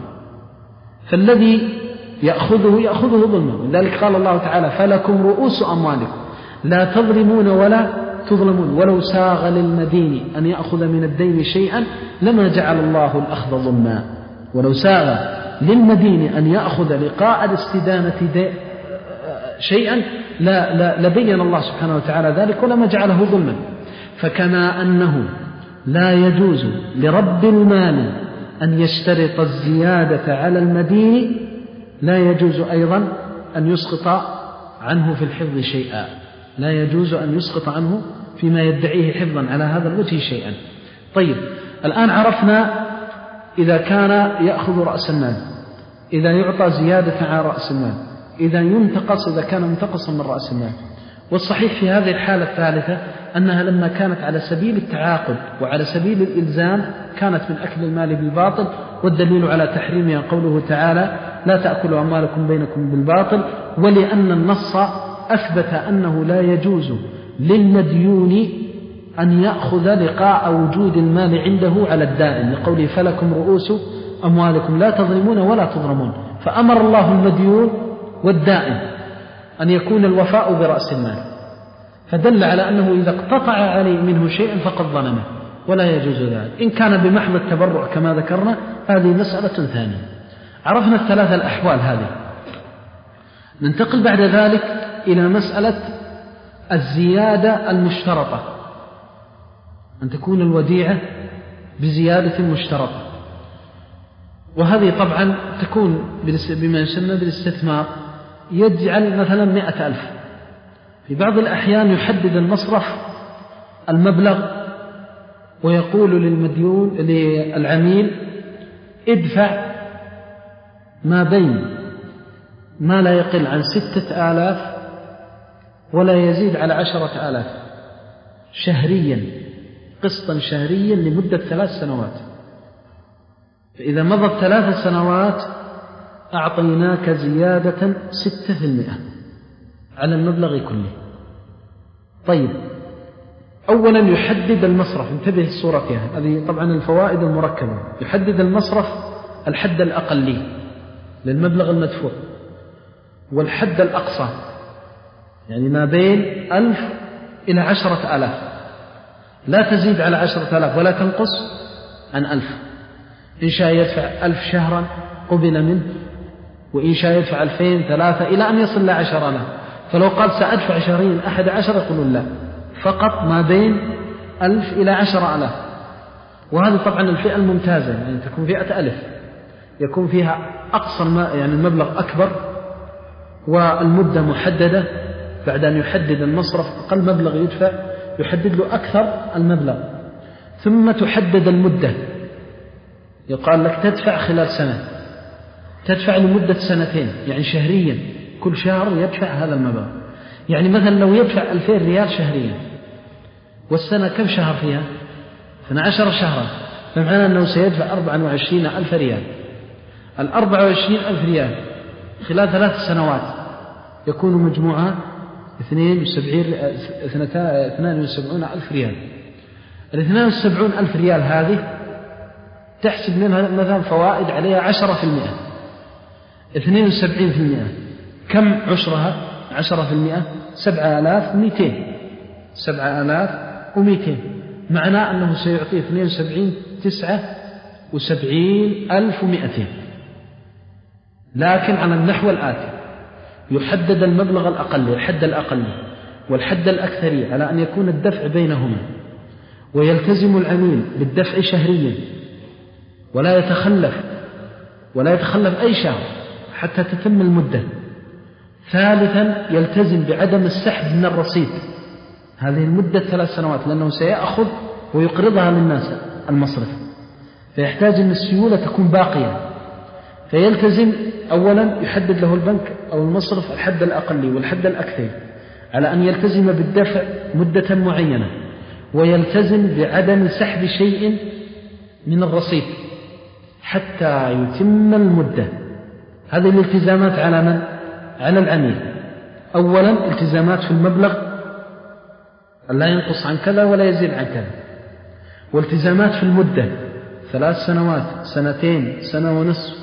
فالذي يأخذه يأخذه ظلما. لذلك قال الله تعالى فلكم رؤوس أموالكم لا تظلمون ولا تظلمون ولو ساغ للمدين أن يأخذ من الدين شيئا لما جعل الله الأخذ ظلما. ولو ساغ للمدين أن يأخذ لقاء الاستدانة شيئا لا لا لبين الله سبحانه وتعالى ذلك ولما جعله ظلما. فكما أنه لا يجوز لرب المال أن يشترط الزيادة على المدين، لا يجوز أيضا أن يسقط عنه في الحفظ شيئا، لا يجوز أن يسقط عنه فيما يدعيه حفظا على هذا الوجه شيئا. طيب الآن عرفنا إذا كان يأخذ رأس المال، إذا يعطى زيادة على رأس المال، إذا ينتقص إذا كان منتقصا من رأس المال. والصحيح في هذه الحالة الثالثة أنها لما كانت على سبيل التعاقد وعلى سبيل الإلزام كانت من أكل المال بالباطل، والدليل على تحريمها قوله تعالى لا تأكلوا أموالكم بينكم بالباطل، ولأن النص أثبت أنه لا يجوز للمديون أن يأخذ لقاء وجود المال عنده على الدائن، لقوله فلكم رؤوس أموالكم لا تظلمون ولا تظلمون. فأمر الله المديون والدائن أن يكون الوفاء برأس المال، فدل على أنه إذا اقتطع عليه منه شيئا فقد ظلمه ولا يجوز ذلك. إن كان بمحض التبرع كما ذكرنا هذه مسألة ثانية. عرفنا الثلاثة الأحوال هذه. ننتقل بعد ذلك إلى مسألة الزيادة المشترطة، أن تكون الوديعة بزيادة مشترطة، وهذه طبعا تكون بما يسمى بالاستثمار، يجعل مثلا مئة ألف. في بعض الأحيان يحدد المصرف المبلغ ويقول للمديون للعميل ادفع ما بين ما لا يقل عن ستة آلاف ولا يزيد على عشرة آلاف شهريا، قسطا شهريا لمدة ثلاث سنوات. فإذا مضت ثلاث سنوات أعطيناك زيادة ستة في المئة على المبلغ كله. طيب، أولا يحدد المصرف، انتبه الصورة فيها هذه طبعا الفوائد المركبة. يحدد المصرف الحد الأقلي للمبلغ المدفوع والحد الأقصى، يعني ما بين ألف إلى عشرة آلاف، لا تزيد على عشرة آلاف ولا تنقص عن ألف. إن شاء يدفع ألف شهرا قبل منه، وإن شاء يدفع ألفين ثلاثة إلى أن يصل لعشر آلاف. فلو قال سأدفع شهرين أحد عشر يقولون لا، فقط ما بين ألف إلى عشر آلاف. وهذه طبعا الفئة الممتازة، يعني تكون فئة ألف يكون فيها أقصى يعني المبلغ أكبر والمدة محددة. بعد أن يحدد المصرف أقل مبلغ يدفع يحدد له أكثر المبلغ، ثم تحدد المدة. يقال لك تدفع خلال سنة، تدفع لمدة سنتين، يعني شهريا كل شهر يدفع هذا المبلغ. يعني مثلا لو يدفع ألفين ريال شهريا والسنة كم شهر فيها؟ اثنا عشر شهرا، فمعنى أنه سيدفع أربعة وعشرين ألف ريال. الأربعة وعشرين ألف ريال خلال ثلاث سنوات يكون مجموعة اثنين وسبعون ألف ريال. الاثنين وسبعون ألف ريال هذه تحسب منها مثلا فوائد عليها عشرة في المئة، اثنين وسبعين في المئة كم عشرها؟ عشرة في المئة سبعة آلاف ومئتين، سبعة آلاف ومئتين، معناه أنه سيعطيه اثنين وسبعين تسعة وسبعين ألف ومئتين. لكن على النحو الآتي: يحدد المبلغ الأقل، الحد الأقل والحد الأكثري، على أن يكون الدفع بينهما، ويلتزم العميل بالدفع شهريا ولا يتخلف ولا يتخلف أي شهر حتى تتم المدة. ثالثا يلتزم بعدم السحب من الرصيد هذه المدة ثلاث سنوات، لأنه سيأخذ ويقرضها للناس المصرف، فيحتاج أن السيولة تكون باقية. فيلتزم أولا يحدد له البنك أو المصرف الحد الأقلي والحد الأكثر على أن يلتزم بالدفع مدة معينة، ويلتزم بعدم سحب شيء من الرصيد حتى يتم المدة. هذه الالتزامات على من؟ على العميل. أولا التزامات في المبلغ لا ينقص عن كذا ولا يزيد عن كذا، والتزامات في المدة ثلاث سنوات، سنتين، سنة ونصف،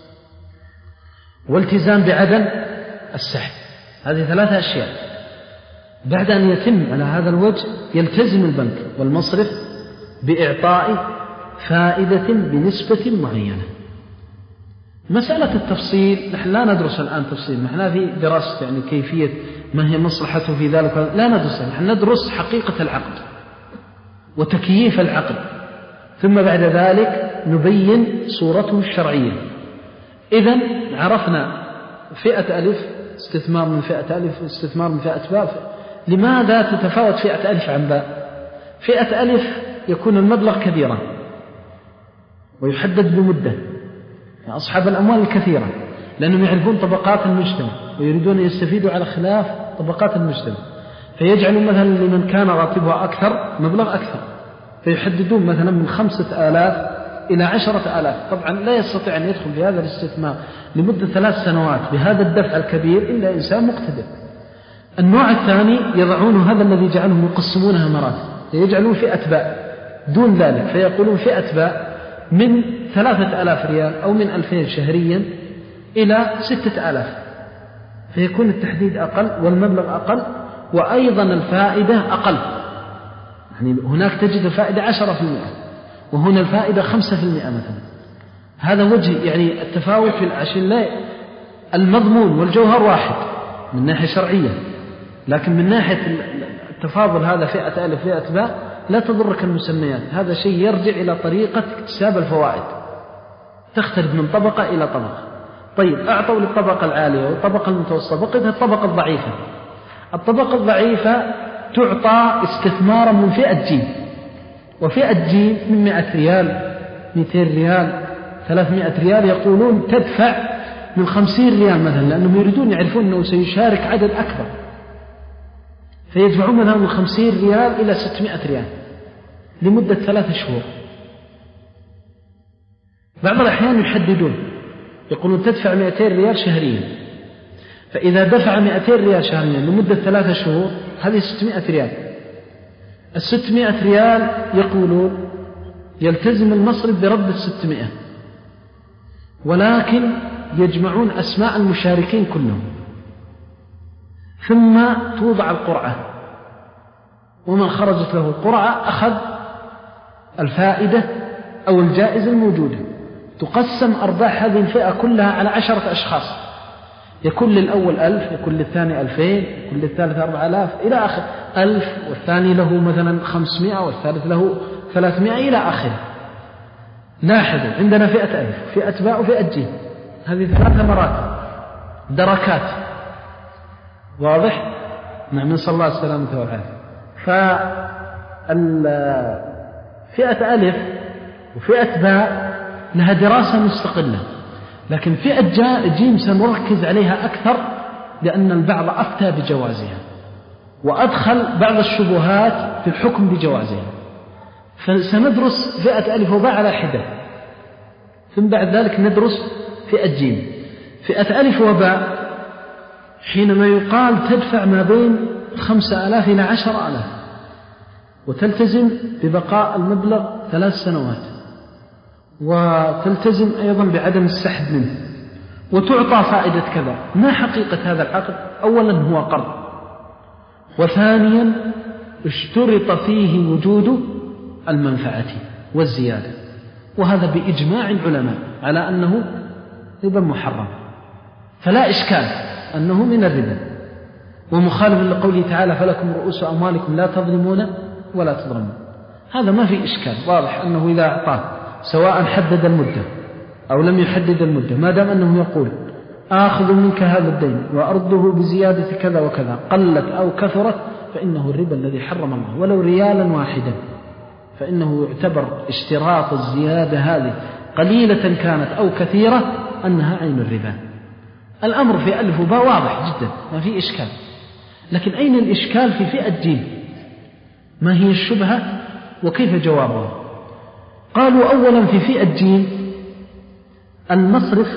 والتزام بعدم السحب. هذه ثلاثة أشياء. بعد أن يتم على هذا الوجه يلتزم البنك والمصرف بإعطاء فائدة بنسبة معينة. مسألة التفصيل نحن لا ندرس الآن تفصيل، نحن في دراسة يعني كيفية ما هي مصلحته في ذلك لا ندرسها، نحن ندرس حقيقة العقد وتكييف العقد، ثم بعد ذلك نبين صورته الشرعية. إذن عرفنا فئة ألف استثمار من فئة ألف، استثمار من فئة باء. لماذا تتفاوت فئة ألف عن باء؟ فئة ألف يكون المبلغ كبيرا ويحدد بمدة، يعني أصحاب الأموال الكثيرة، لأنهم يعرفون طبقات المجتمع ويريدون أن يستفيدوا على خلاف طبقات المجتمع، فيجعلوا مثلا لمن كان راتبها أكثر مبلغ أكثر، فيحددون مثلا من خمسة آلاف إلى عشرة آلاف. طبعا لا يستطيع أن يدخل في هذا الاستثمار لمدة ثلاث سنوات بهذا الدفع الكبير إلا إنسان مقتدر. النوع الثاني يضعون هذا الذي جعلهم يقسمونها مراتب، يجعلون فئة باء دون ذلك، فيقولون فئة باء من ثلاثة آلاف ريال أو من ألفين شهريا إلى ستة آلاف، فيكون التحديد أقل والمبلغ أقل، وأيضا الفائدة أقل. يعني هناك تجد الفائدة عشرة في المئة وهنا الفائدة خمسة في المئة مثلا. هذا وجه يعني التفاوت في العشر. لا المضمون والجوهر واحد من ناحية شرعية، لكن من ناحية التفاضل هذا فئة ألف فئة باء لا تضرك المسميات. هذا شيء يرجع إلى طريقة اكتساب الفوائد، تختلف من طبقة إلى طبقة. طيب أعطوا للطبقة العالية والطبقة المتوسطة، بقيت الطبقة الضعيفة. الطبقة الضعيفة تعطى استثمارا من فئة جيم، وفئة جيم من مئة ريال، مئتين ريال، ثلاثمائة ريال، يقولون تدفع من خمسين ريال مثلا، لأنهم يريدون يعرفون أنه سيشارك عدد أكبر، فيدفعون مثلا من خمسين ريال إلى ستمائة ريال لمدة ثلاثة شهور. بعض الأحيان يحددون، يقولون تدفع مئتين ريال شهريا، فإذا دفع مئتين ريال شهريا لمدة ثلاثة شهور هذه ستمائة ريال. الستمائة ريال يقولون يلتزم المصرف برد الستمائة، ولكن يجمعون أسماء المشاركين كلهم، ثم توضع القرعة، ومن خرجت له القرعة أخذ الفائدة أو الجائزة الموجودة. تقسم أرباح هذه الفئة كلها على عشرة أشخاص، يكون للأول ألف، يكون للثاني ألفين، يكون للثالث أربع آلاف إلى آخر، ألف، والثاني له مثلا خمسمائة، والثالث له ثلاثمائة إلى آخره. لاحظوا عندنا فئة ألف، فئة باء وفئة جيم، هذه ثلاثة مراتب دركات، واضح؟ نعم، نسأل الله السلامة والعافية. ففئة ألف وفئة باء لها دراسة مستقلة، لكن فئة جيم سنركز عليها أكثر، لأن البعض أفتى بجوازها وأدخل بعض الشبهات في الحكم بجوازها، فسندرس فئة ألف وباء على حدة، ثم بعد ذلك ندرس فئة جيم. فئة ألف وباء حينما يقال تدفع ما بين خمسة آلاف إلى عشر آلاف، وتلتزم ببقاء المبلغ ثلاث سنوات، وتلتزم أيضا بعدم السحب منه، وتعطى فائدة كذا. ما حقيقة هذا العقد؟ أولا هو قرض، وثانيا اشترط فيه وجود المنفعة والزيادة، وهذا بإجماع العلماء على أنه ربا محرم، فلا إشكال أنه من الربا، ومخالف لقوله تعالى فلكم رؤوس أموالكم لا تظلمون ولا تظلمون. هذا ما في إشكال، واضح أنه إذا أعطاه سواء حدد المدة أو لم يحدد المدة، ما دام أنه يقول آخذ منك هذا الدين وأرضه بزيادة كذا وكذا قلت أو كثرت، فإنه الربا الذي حرم الله، ولو ريالا واحدا، فإنه يعتبر اشتراط الزيادة هذه قليلة كانت أو كثيرة أنها عين الربا. الأمر في ألف وباء واضح جدا، ما في إشكال. لكن أين الإشكال في فئة جيم؟ ما هي الشبهة وكيف جوابها؟ قالوا أولا في فئة جيم المصرف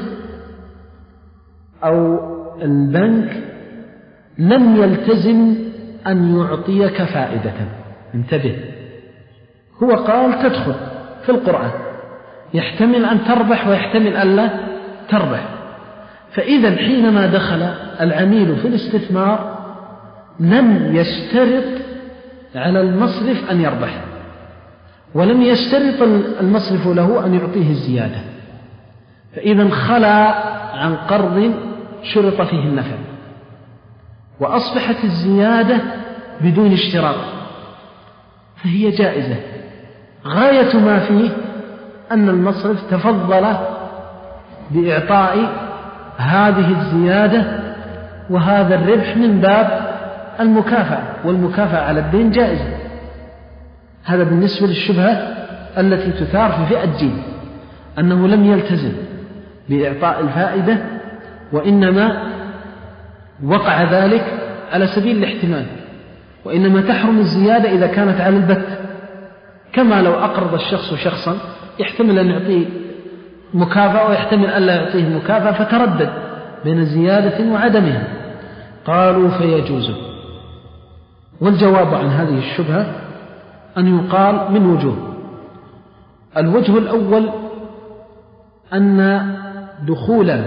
أو البنك لم يلتزم أن يعطيك فائدة. انتبه، هو قال تدخل في القرآن، يحتمل أن تربح ويحتمل أن لا تربح، فإذا حينما دخل العميل في الاستثمار لم يشترط على المصرف أن يربح، ولم يشترط المصرف له أن يعطيه الزيادة، فإذا خلى عن قرض شرط فيه النفع، وأصبحت الزيادة بدون اشتراط، فهي جائزة. غاية ما فيه أن المصرف تفضل بإعطاء هذه الزيادة وهذا الربح من باب المكافأة، والمكافأة على الدين جائزة. هذا بالنسبة للشبهة التي تثار في فئة جيم، أنه لم يلتزم بإعطاء الفائدة، وإنما وقع ذلك على سبيل الاحتمال، وإنما تحرم الزيادة إذا كانت على البت، كما لو أقرض الشخص شخصا يحتمل أن يعطيه مكافأة ويحتمل أن لا يعطيه المكافأة، فتردد بين زيادة وعدمها. قالوا فيجوز. والجواب عن هذه الشبهة أن يقال من وجوه. الوجه الأول أن دخول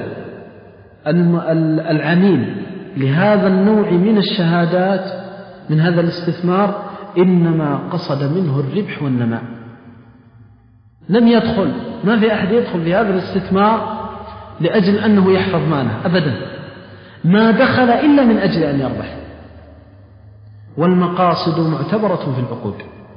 العميل لهذا النوع من الشهادات من هذا الاستثمار إنما قصد منه الربح والنماء، لم يدخل، ما في أحد يدخل في هذا الاستثمار لأجل أنه يحفظ ماله أبدا، ما دخل إلا من أجل أن يربح، والمقاصد معتبرة في العقود.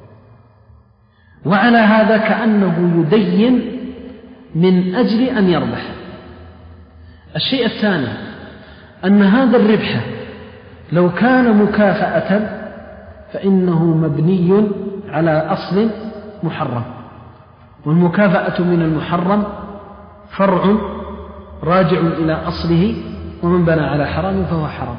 وعلى هذا كأنه يدين من أجل أن يربح. الشيء الثاني أن هذا الربح لو كان مكافأة فإنه مبني على أصل محرم، والمكافأة من المحرم فرع راجع إلى أصله، ومن بنى على حرام فهو حرام.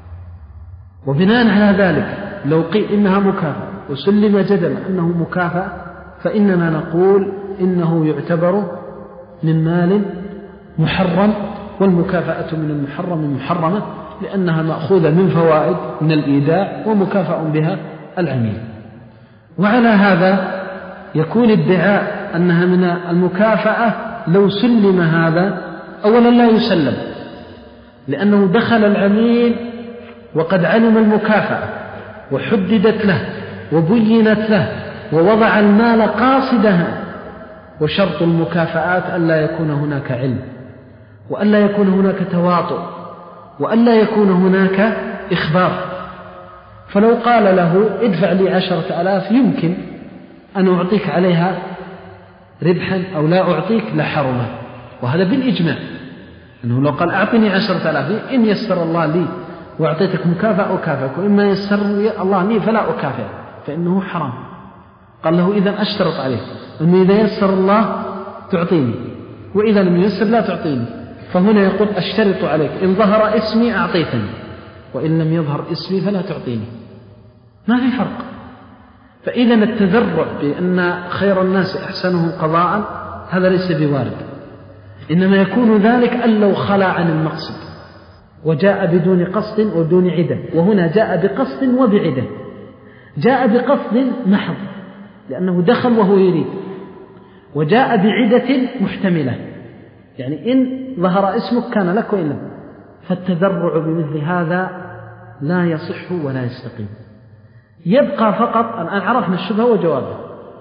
وبناء على ذلك لو قيل إنها مكافأة وسلم جدلا أنه مكافأة فإننا نقول إنه يعتبر من مال محرم، والمكافأة من المحرم محرمة لأنها مأخوذة من فوائد من الإيداع ومكافأ بها العميل. وعلى هذا يكون ادعاء أنها من المكافأة لو سلم هذا أولا لا يسلم، لأنه دخل العميل وقد علم المكافأة وحددت له وبينت له ووضع المال قاصدها، وشرط المكافآت ألا يكون هناك علم، وألا يكون هناك تواطؤ، وألا يكون هناك إخبار. فلو قال له ادفع لي عشرة ألاف يمكن أن أعطيك عليها ربحا أو لا أعطيك لحرمة، وهذا بالإجماع أنه لو قال أعطني عشرة ألاف إن يسر الله لي وأعطيتك مكافأة أكافئك، وإما يسر الله لي فلا أكافئ فإنه حرام. قال له إذن أشترط عليك أنه إذا يسر الله تعطيني، وإذا لم يسر لا تعطيني. فهنا يقول أشترط عليك إن ظهر اسمي أعطيتني، وإن لم يظهر اسمي فلا تعطيني. ما في فرق. فإذا التذرع بأن خير الناس أحسنهم قضاء هذا ليس بوارد، إنما يكون ذلك أن لو خلى عن المقصد وجاء بدون قصد ودون عدة، وهنا جاء بقصد وبعدة. جاء بقصد محض لأنه دخل وهو يريد، وجاء بعدة محتملة يعني إن ظهر اسمك كان لك وإن لم. فالتذرع بمثل هذا لا يصح ولا يستقيم. يبقى فقط أن عرفنا الشبهة وجوابها،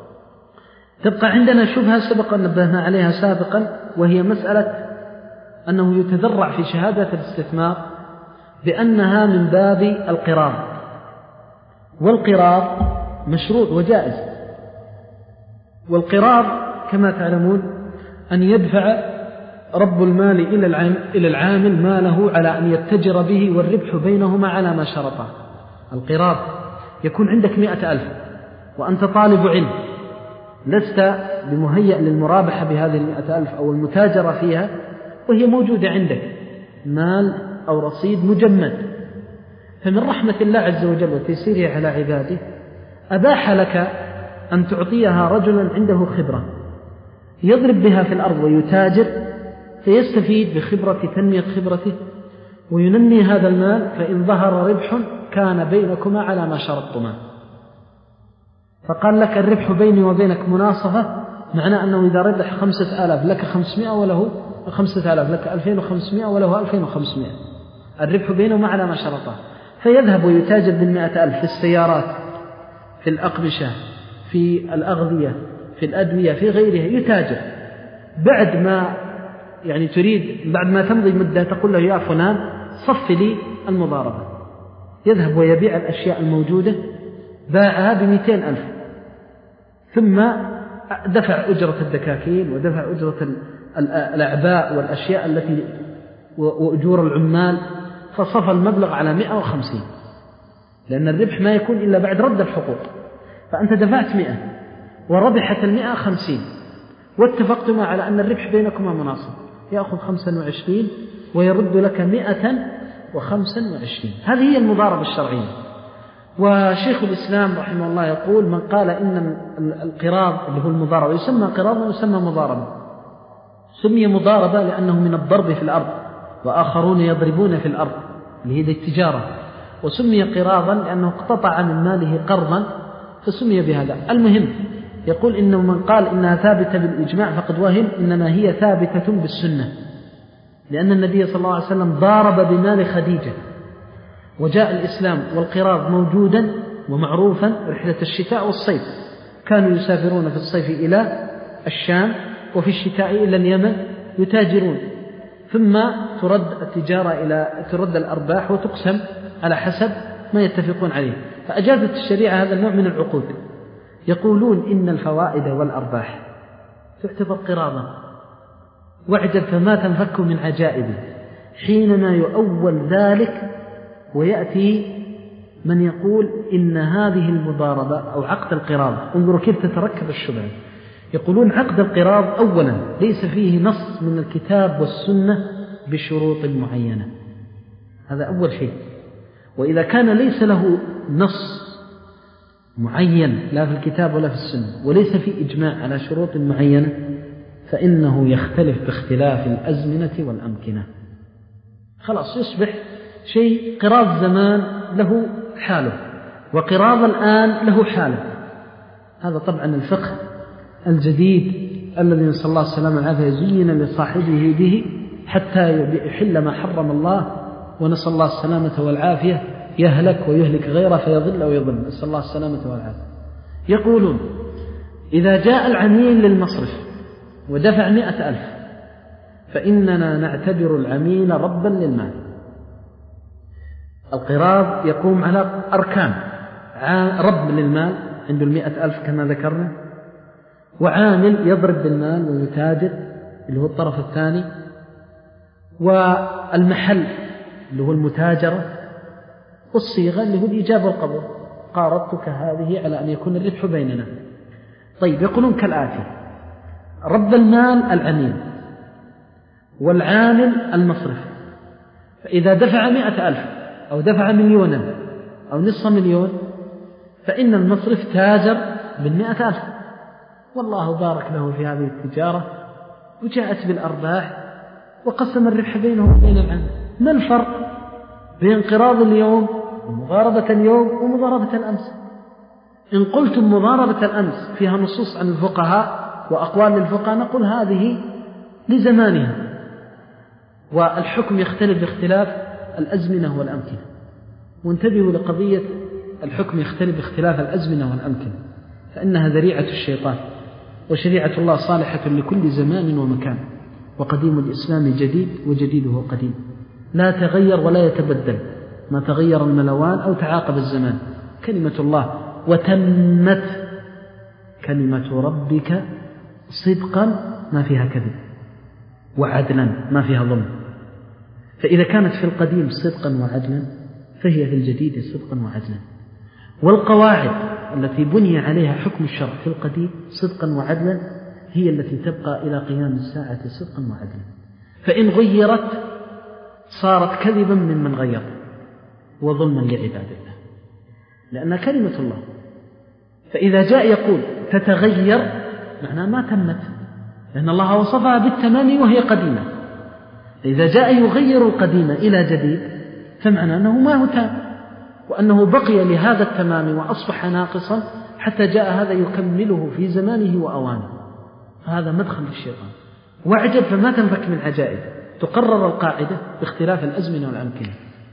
تبقى عندنا شبهة سبق أن نبهنا عليها سابقا، وهي مسألة أنه يتذرع في شهادة الاستثمار بأنها من باب القراض، والقراض مشروع وجائز. والقراض كما تعلمون أن يدفع رب المال إلى العامل ماله على أن يتجر به، والربح بينهما على ما شرطه. القراض يكون عندك مئة ألف وأنت طالب علم، لست بمهيأ للمرابحة بهذه المئة ألف أو المتاجرة فيها، وهي موجودة عندك مال أو رصيد مجمد. فمن رحمة الله عز وجل وتيسيره على عباده أباح لك أن تعطيها رجلا عنده خبرة يضرب بها في الأرض ويتاجر، فيستفيد بخبرة تنمية خبرته وينمي هذا المال، فإن ظهر ربح كان بينكما على ما شرطتما. فقال لك الربح بيني وبينك مناصفة، معنى أنه إذا ربح خمسة آلاف لك خمسمائة وله خمسة آلاف، لك ألفين وخمسمائة وله ألفين وخمسمائة، الربح بينهما على ما شرطه. فيذهب ويتاجر بالمئة ألف في السيارات، في الأقمشة، في الأغذية، في الأدوية، في غيرها يتاجر. بعد ما يعني تريد بعد ما تمضي مدة تقول له يا فلان صف لي المضاربة، يذهب ويبيع الأشياء الموجودة، باعها بمئتين ألف، ثم دفع أجرة الدكاكين ودفع أجرة الأعباء والأشياء التي وأجور العمال، فصف المبلغ على مئة وخمسين، لأن الربح ما يكون إلا بعد رد الحقوق. فأنت دفعت مئة وربحت المئة خمسين، واتفقتما على أن الربح بينكما مناصب، يأخذ خمسة وعشرين ويرد لك مئة وخمسة وعشرين. هذه هي المضاربة الشرعية. وشيخ الإسلام رحمه الله يقول من قال إن القراض اللي هو المضاربة يسمى قراضا ويسمى مضاربة، سمي مضاربة لأنه من الضرب في الأرض، وآخرون يضربون في الأرض اللي هي التجارة، وسمي قراضا لأنه اقتطع من ماله قرضا فسمي بهذا. المهم يقول إنه من قال إنها ثابتة بالإجماع فقد وهم، إنما هي ثابتة بالسنة، لأن النبي صلى الله عليه وسلم ضارب بمال خديجة، وجاء الإسلام والقراض موجودا ومعروفا رحلة الشتاء والصيف، كانوا يسافرون في الصيف إلى الشام وفي الشتاء إلى اليمن يتاجرون، ثم ترد التجارة إلى ترد الأرباح وتقسم على حسب ما يتفقون عليه. فأجازت الشريعة هذا النوع من العقود. يقولون إن الفوائد والأرباح تعتبر قراضا، واعجب فما تنفك من عجائبه. حينما يؤول ذلك ويأتي من يقول إن هذه المضاربة أو عقد القراض، انظروا كيف تتركب الشبهة. يقولون عقد القراض أولا ليس فيه نص من الكتاب والسنة بشروط معينة، هذا أول شيء. وإذا كان ليس له نص معين لا في الكتاب ولا في السنة وليس في إجماع على شروط معينة فإنه يختلف باختلاف الأزمنة والأمكنة. خلاص يصبح شيء قراض زمان له حاله وقراض الآن له حاله. هذا طبعا الفقه الجديد الذي نسأل الله السلامة والعافية يزين لصاحبه به حتى يحل ما حرم الله، ونسأل الله السلامة والعافية يهلك ويهلك غيره فيضل أو يضل، نسأل الله السلامة والعافية. يقولون إذا جاء العميل للمصرف ودفع مئة ألف فإننا نعتبر العميل ربا للمال. القراض يقوم على أركان: رب للمال عنده المئة ألف كما ذكرنا، وعامل يضرب بالمال ويتاجر اللي هو الطرف الثاني، والمحل اللي هو المتاجرة، والصيغة اللي هو الإجابة والقبول: قارضتك هذه على أن يكون الربح بيننا. طيب يقولون كالآتي: رب المال العميل والعامل المصرف، فإذا دفع مئة ألف أو دفع مليونا أو نصف مليون فإن المصرف تاجر بالمئة ألف، والله بارك له في هذه التجارة وجاءت بالأرباح وقسم الربح بينه وبين العامل. ما الفرق بين قراض اليوم ومضاربة اليوم ومضاربة الأمس؟ إن قلتم مضاربة الأمس فيها نصوص عن الفقهاء وأقوال للفقهاء نقول هذه لزمانها، والحكم يختلف باختلاف الأزمنة والأمكنة. وانتبهوا لقضية الحكم يختلف باختلاف الأزمنة والأمكنة، فإنها ذريعة الشيطان، وشريعة الله صالحة لكل زمان ومكان، وقديم الإسلام جديد وجديده قديم، لا تغير ولا يتبدل ما تغير الملوان أو تعاقب الزمان. كلمة الله وتمت كلمة ربك صدقا ما فيها كذب، وعدلا ما فيها ظلم. فإذا كانت في القديم صدقا وعدلا فهي في الجديد صدقا وعدلا. والقواعد التي بني عليها حكم الشرع في القديم صدقا وعدلا هي التي تبقى إلى قيام الساعة صدقا وعدلا. فإن غيرت صارت كذبا ممن غير وظلما لعباد الله، لأنها كلمة الله. فإذا جاء يقول تتغير معناه ما تمت، لأن الله وصفها بالتمام وهي قديمة. إذا جاء يغير القديمة إلى جديد فمعنى أنه ما هو تام، وأنه بقي لهذا التمام وأصبح ناقصا حتى جاء هذا يكمله في زمانه وأوانه. فهذا مدخل للشيطان. واعجب فما تنفك من عجائب. تقرر القاعدة باختلاف الأزمنة والأمكنة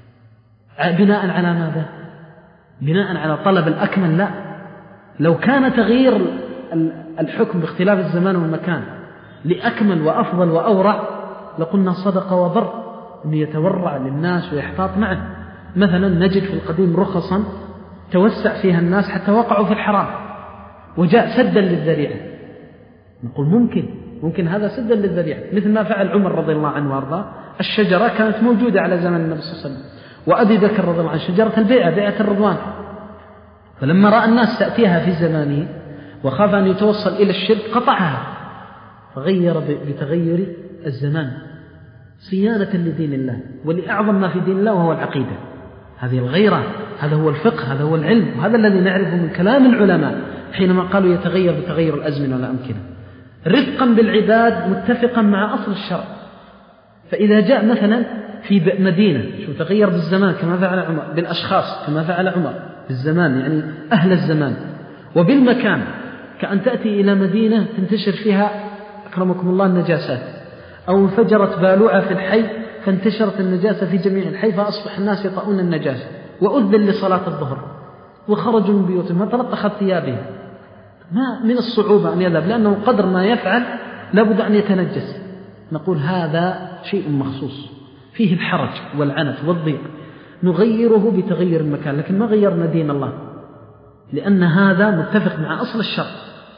بناء على ماذا؟ بناء على طلب الأكمل؟ لا. لو كان تغيير الحكم باختلاف الزمان والمكان لأكمل وأفضل وأورع لقلنا صدق وبر، أن يتورع للناس ويحتاط معه. مثلا نجد في القديم رخصا توسع فيها الناس حتى وقعوا في الحرام وجاء سدا للذريعة، نقول ممكن ممكن هذا سدا للذريعة، مثل ما فعل عمر رضي الله عنه وارضاه. الشجرة كانت موجودة على زمن النبي صلى الله عليه وسلم، وأبي بكر رضي الله عنه شجرة البيعة، بيعة الرضوان، فلما رأى الناس تأتيها في زمانه وخاف أن يتوصل إلى الشرك قطعها، فغير بتغير الزمان صيانة لدين الله ولأعظم ما في دين الله وهو العقيدة. هذه الغيرة، هذا هو الفقه، هذا هو العلم، وهذا الذي نعرفه من كلام العلماء حينما قالوا يتغير بتغير الأزمنة والأمكنة، رفقا بالعباد متفقا مع أصل الشرع. فإذا جاء مثلا في مدينة شو تغير بالزمان كما فعل عمر، بالأشخاص كما فعل عمر بالزمان يعني أهل الزمان، وبالمكان كأن تأتي إلى مدينة تنتشر فيها أكرمكم الله النجاسات، أو انفجرت بالوعة في الحي فانتشرت النجاسة في جميع الحي فأصبح الناس يطؤون النجاسة، وأذن لصلاة الظهر وخرجوا من بيوتهم وتلطخت ثيابهم، ما من الصعوبة أن يذهب، لأنه قدر ما يفعل لابد أن يتنجس. نقول هذا شيء مخصوص فيه الحرج والعنت والضيق، نغيره بتغير المكان، لكن ما غيرنا دين الله، لأن هذا متفق مع أصل الشرع.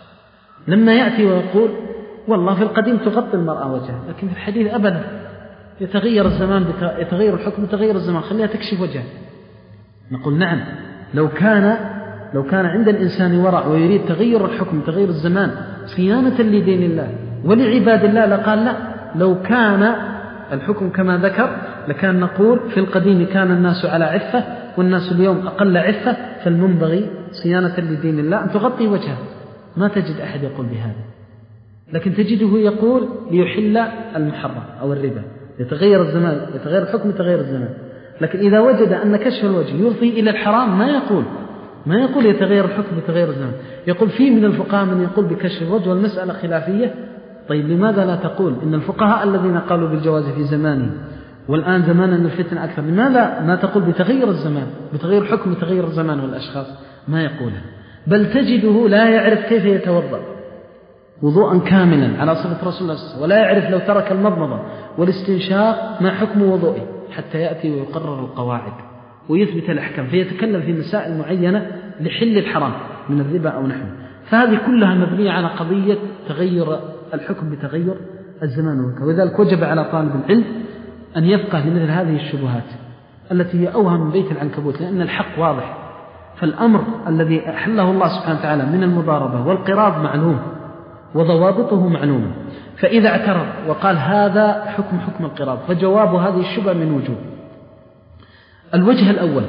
لما يأتي ويقول والله في القديم تغطي المرأة وجهها، لكن في الحديث أبدا يتغير الزمان بت... يتغير الحكم بتغير الزمان، خليها تكشف وجهه. نقول نعم، لو كان لو كان عند الإنسان ورع ويريد تغير الحكم تغير الزمان صيانة لدين الله ولعباد الله لقال لا. لو كان الحكم كما ذكر لكان نقول في القديم كان الناس على عفة والناس اليوم أقل عفة، فالمنبغي صيانة لدين الله أن تغطي وجهه. ما تجد أحد يقول بهذا، لكن تجده يقول ليحل المحرم أو الربا، يتغير الزمان يتغير الحكم يتغير الزمان. لكن إذا وجد أن كشف الوجه يفضي إلى الحرام ما يقول ما يقول يتغير الحكم يتغير الزمان. يقول فيه من الفقهاء من يقول بكشف الوجه والمسألة خلافية. طيب لماذا لا تقول إن الفقهاء الذين قالوا بالجواز في زمانه والآن زمان أن الفتن أكثر، لماذا ما تقول بتغير الزمان بتغير الحكم بتغير الزمان والأشخاص؟ ما يقولها، بل تجده لا يعرف كيف يتوضأ وضوءا كاملا على صفة رسول الله صلى الله عليه وسلم، ولا يعرف لو ترك المضمضة والاستنشاق ما حكم وضوئه حتى يأتي ويقرر القواعد ويثبت الأحكام، فيتكلم في مسائل معينة لحل الحرام من الربا أو نحوه. فهذه كلها مبنية على قضية تغير الحكم بتغير الزمان والمكان. وذلك وجب على طالب العلم أن يفقه لمثل هذه الشبهات التي هي أوهم من بيت العنكبوت، لأن الحق واضح. فالأمر الذي أحله الله سبحانه وتعالى من المضاربة والقراض معلوم وضوابطه معلومة، فإذا اعترض وقال هذا حكم حكم القراض فجواب هذه الشبهة من وجوه. الوجه الأول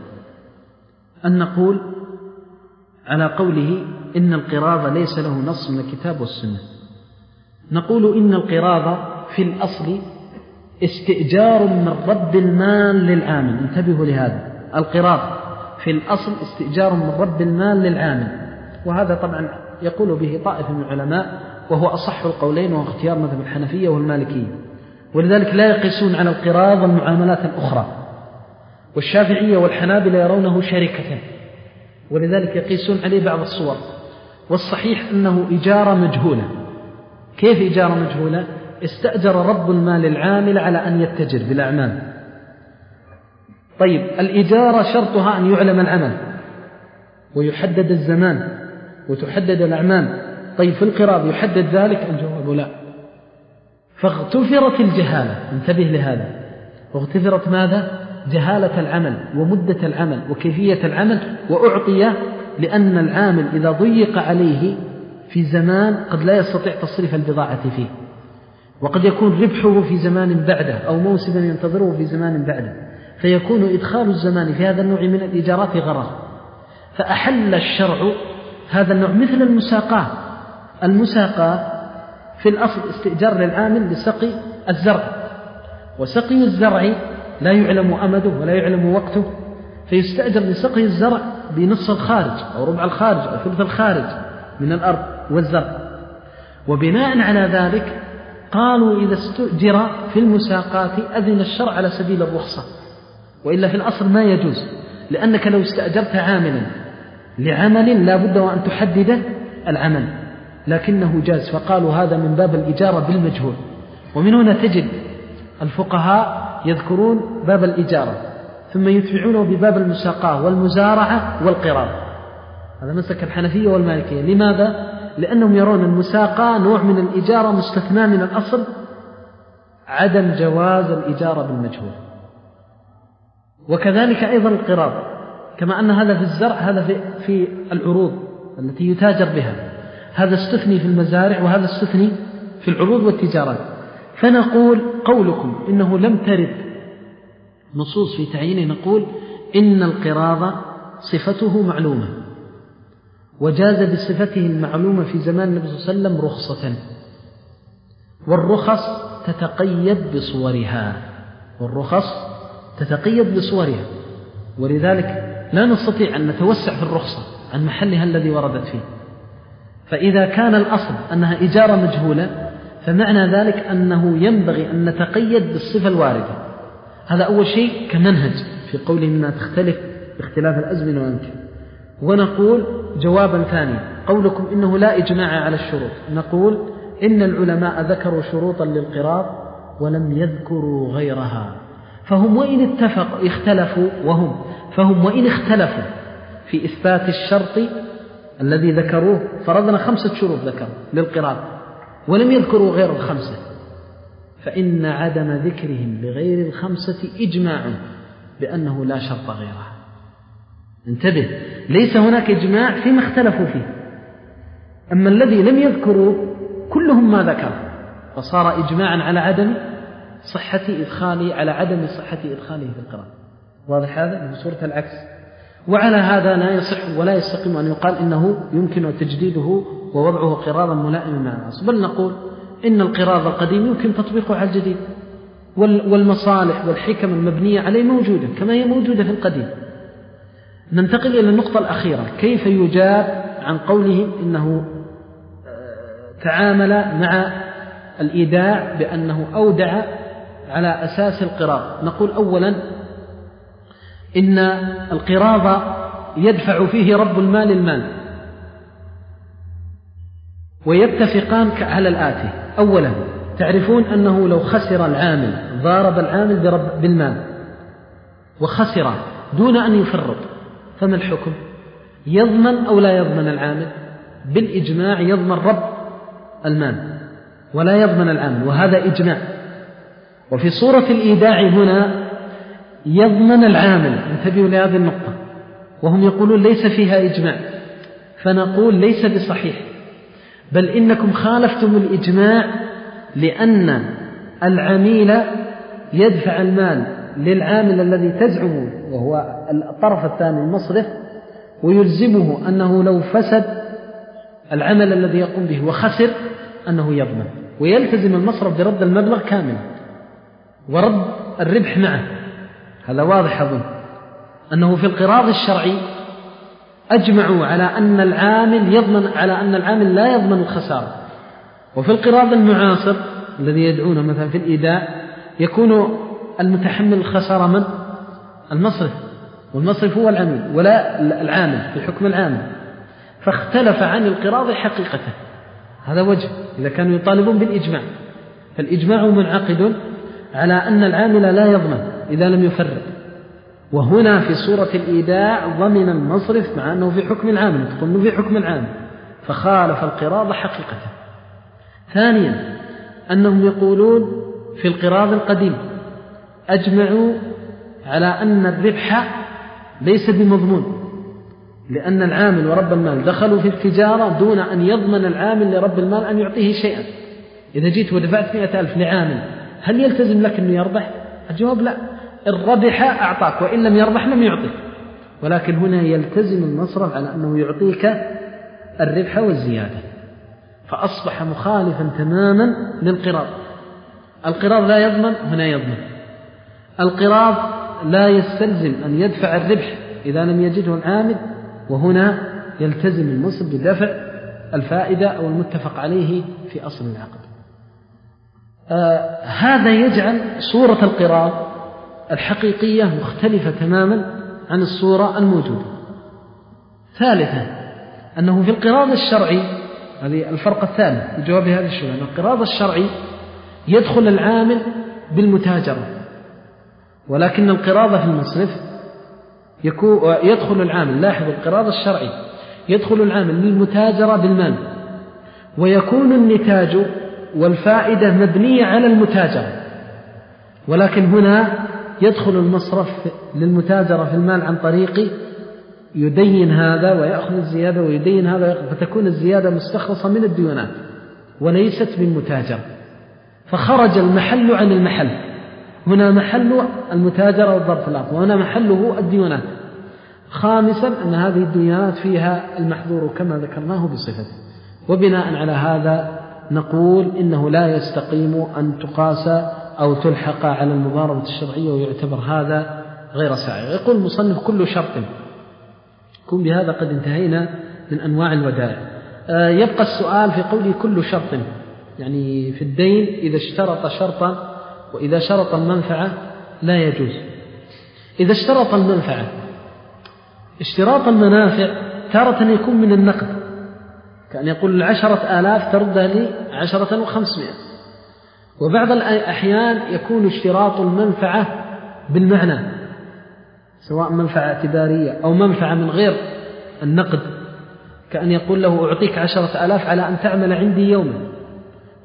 أن نقول على قوله إن القراض ليس له نص من الكتاب والسنة، نقول إن القراض في الأصل استئجار من رب المال للعامل. انتبهوا لهذا، القراض في الأصل استئجار من رب المال للعامل، وهذا طبعا يقول به طائفة من العلماء وهو أصح القولين وهو اختيار مذهب الحنفية والمالكية، ولذلك لا يقيسون على القراض والمعاملات الأخرى، والشافعية والحنابلة يرونه شركة ولذلك يقيسون عليه بعض الصور. والصحيح أنه إجارة مجهولة. كيف إجارة مجهولة؟ استأجر رب المال العامل على أن يتجر بالأعمال. طيب الإجارة شرطها أن يعلم العمل ويحدد الزمان وتحدد الأعمال. طيب في القراض يحدد ذلك؟ الجواب لا. فاغتفرت الجهالة، انتبه لهذا، واغتفرت ماذا؟ جهالة العمل ومدة العمل وكيفية العمل، وأعطي لأن العامل إذا ضيق عليه في زمان قد لا يستطيع تصريف البضاعة فيه، وقد يكون ربحه في زمان بعده أو موسم ينتظره في زمان بعده، فيكون إدخال الزمان في هذا النوع من الإيجارات غرر. فأحل الشرع هذا النوع مثل المساقاة. المساقاة في الأصل استئجار للعامل لسقي الزرع، وسقي الزرع لا يعلم أمده ولا يعلم وقته، فيستأجر لسقي الزرع بنص الخارج أو ربع الخارج أو ثلث الخارج من الأرض والزرع. وبناء على ذلك قالوا إذا استؤجر في المساقات أذن الشرع على سبيل الرخصة، وإلا في الأصل ما يجوز، لأنك لو استأجرت عاملا لعمل لا بد وأن تحدد العمل، لكنه جاز، فقالوا هذا من باب الإجارة بالمجهول. ومن هنا تجد الفقهاء يذكرون باب الإجارة ثم يتبعونه بباب المساقاة والمزارعة والقراض. هذا مسلك الحنفية والمالكية. لماذا؟ لأنهم يرون المساقاة نوع من الإجارة مستثنى من الأصل عدم جواز الإجارة بالمجهول. وكذلك أيضا القراض، كما أن هذا في الزرع هذا في, في العروض التي يتاجر بها، هذا استثني في المزارع وهذا استثني في العروض والتجارات. فنقول قولكم إنه لم ترد نصوص في تعيينه، نقول إن القراض صفته معلومة وجاز بصفته المعلومة في زمان النبي صلى الله عليه وسلم رخصة، والرخص تتقيد بصورها والرخص تتقيد بصورها ولذلك لا نستطيع أن نتوسع في الرخصة عن محلها الذي وردت فيه. فإذا كان الأصل أنها إجارة مجهولة فمعنى ذلك أنه ينبغي أن نتقيد بالصفة الواردة. هذا أول شيء كمنهج في قوله مما تختلف باختلاف الأزمنة والأمكنة. ونقول جوابا ثانيا، قولكم إنه لا إجماع على الشروط، نقول إن العلماء ذكروا شروطا للقراض ولم يذكروا غيرها، فهم وإن اتفقوا اختلفوا وهم فهم وإن اختلفوا في إثبات الشرط الذي ذكروه، فرضنا خمسة شروط ذكروا للقراض ولم يذكروا غير الخمسة، فإن عدم ذكرهم بغير الخمسة إجماع بأنه لا شرط غيرها. انتبه، ليس هناك إجماع فيما اختلفوا فيه، أما الذي لم يذكروا كلهم ما ذكر فصار إجماعا على عدم صحة إدخاله على عدم صحة إدخاله في القراءة. واضح هذا بصورة العكس. وعلى هذا لا يصح ولا يستقيم أن يقال إنه يمكن تجديده ووضعه قراضا ملائما مع الأصل، بل نقول إن القراض القديم يمكن تطبيقه على الجديد، والمصالح والحكم المبنية عليه موجودة كما هي موجودة في القديم. ننتقل إلى النقطة الأخيرة، كيف يجاب عن قولهم إنه تعامل مع الإيداع بأنه أودع على أساس القراض. نقول أولا إن القراض يدفع فيه رب المال المال، ويتفقان على الآتي: أولا تعرفون أنه لو خسر العامل ضارب العامل برب بالمال وخسر دون أن يفرط، فما الحكم؟ يضمن أو لا يضمن العامل؟ بالإجماع يضمن رب المال ولا يضمن العامل، وهذا إجماع. وفي صورة الإيداع هنا يضمن العامل، انتبهوا لهذه النقطة، وهم يقولون ليس فيها إجماع، فنقول ليس بصحيح، بل إنكم خالفتم الإجماع، لأن العميل يدفع المال للعامل الذي تزعمه وهو الطرف الثاني المصرف، ويلزمه أنه لو فسد العمل الذي يقوم به وخسر أنه يضمن، ويلتزم المصرف برد المبلغ كاملا ورد الربح معه. هذا واضح أظن. أنه في القراض الشرعي أجمعوا على أن العامل يضمن على أن العامل لا يضمن الخسارة، وفي القراض المعاصر الذي يدعونه مثلا في الإيداع يكون المتحمل الخسارة من؟ المصرف، والمصرف هو العميل ولا العامل في حكم العامل، فاختلف عن القراض حقيقته. هذا وجه إذا كانوا يطالبون بالإجماع، فالإجماع منعقد على أن العامل لا يضمن إذا لم يفرق، وهنا في صورة الإيداع ضمن المصرف مع أنه في حكم العامل، تقول أنه في حكم العامل، فخالف القراض حقيقته. ثانيا أنهم يقولون في القراض القديم أجمعوا على أن الربح ليس بمضمون، لأن العامل ورب المال دخلوا في التجارة دون أن يضمن العامل لرب المال أن يعطيه شيئا. إذا جيت ودفعت مئة ألف لعامل هل يلتزم لك أنه يربح؟ الجواب لا، الربح أعطاك وإن لم يربح لم يعطيك، ولكن هنا يلتزم المصرف على أنه يعطيك الربح والزيادة، فأصبح مخالفا تماما للقراض. القراض لا يضمن، هنا يضمن. القراض لا يستلزم أن يدفع الربح إذا لم يجده العامل، وهنا يلتزم المصرف بدفع الفائدة أو المتفق عليه في أصل العقد. آه هذا يجعل صورة القراض الحقيقية مختلفة تماما عن الصورة الموجودة. ثالثا أنه في القراض الشرعي، هذه الفرق الثاني في جواب هذه الشبهة، أن القراض الشرعي يدخل العامل بالمتاجرة، ولكن القراض في المصرف يدخل العامل، لاحظوا القراض الشرعي يدخل العامل للمتاجرة بالمال، ويكون النتاج والفائدة مبنية على المتاجرة، ولكن هنا يدخل المصرف للمتاجرة في المال عن طريق يدين هذا ويأخذ الزيادة ويدين هذا، فتكون الزيادة مستخلصة من الديونات وليست بالمتاجرة، فخرج المحل عن المحل. هنا محل المتاجرة والضرب في الأرض، وهنا محله الديونات. خامسا أن هذه الديونات فيها المحظور كما ذكرناه بصفته. وبناء على هذا نقول إنه لا يستقيم أن تقاس أو تلحق على المضاربة الشرعية، ويعتبر هذا غير سائغ. يقول المصنف كل شرط. كن بهذا قد انتهينا من أنواع الودائع. يبقى السؤال في قوله كل شرط، يعني في الدين إذا اشترط شرطا وإذا شرط المنفعة لا يجوز. إذا اشترط المنفعة، اشتراط المنافع تارة يكون من النقد، كأن يقول العشرة آلاف تردها لي عشرة وخمسمائة، وبعض الأحيان يكون اشتراط المنفعة بالمعنى، سواء منفعة اعتبارية أو منفعة من غير النقد، كأن يقول له أعطيك عشرة آلاف على أن تعمل عندي يوما،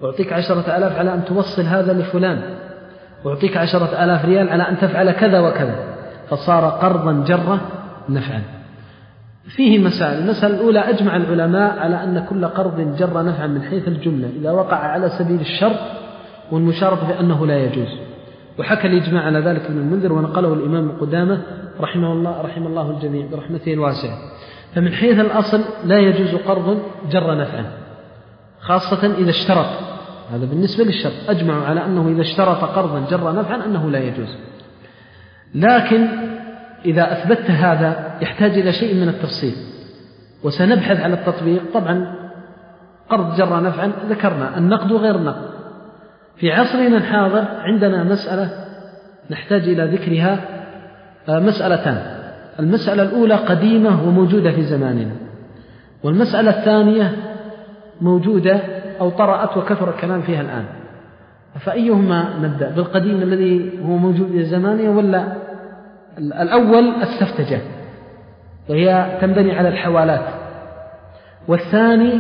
أعطيك عشرة آلاف على أن توصل هذا لفلان، أعطيك عشرة آلاف ريال على أن تفعل كذا وكذا، فصار قرضا جر نفعا. فيه مسائل. المسألة الأولى أجمع العلماء على أن كل قرض جر نفعا من حيث الجملة إذا وقع على سبيل الشرط والمشارطة بأنه لا يجوز، وحكى الإجماع على ذلك ابن المنذر ونقله الإمام قدامة رحمه الله رحمه الله الجميع برحمته الواسعة. فمن حيث الأصل لا يجوز قرض جر نفعا، خاصة إذا اشترط. هذا بالنسبة للشرط، أجمعوا على أنه إذا اشترط قرضا جر نفعا أنه لا يجوز. لكن إذا أثبتت هذا يحتاج إلى شيء من التفصيل، وسنبحث على التطبيق. طبعا قرض جر نفعا ذكرنا النقد وغير النقد. في عصرنا الحاضر عندنا مسألة نحتاج إلى ذكرها، مسألتان. المسألة الأولى قديمة وموجودة في زماننا، والمسألة الثانية موجودة أو طرأت وكثر الكلام فيها الآن. فأيهما نبدأ؟ بالقديم الذي هو موجود في زماننا ولا الأول السفتجة وهي تنبني على الحوالات، والثاني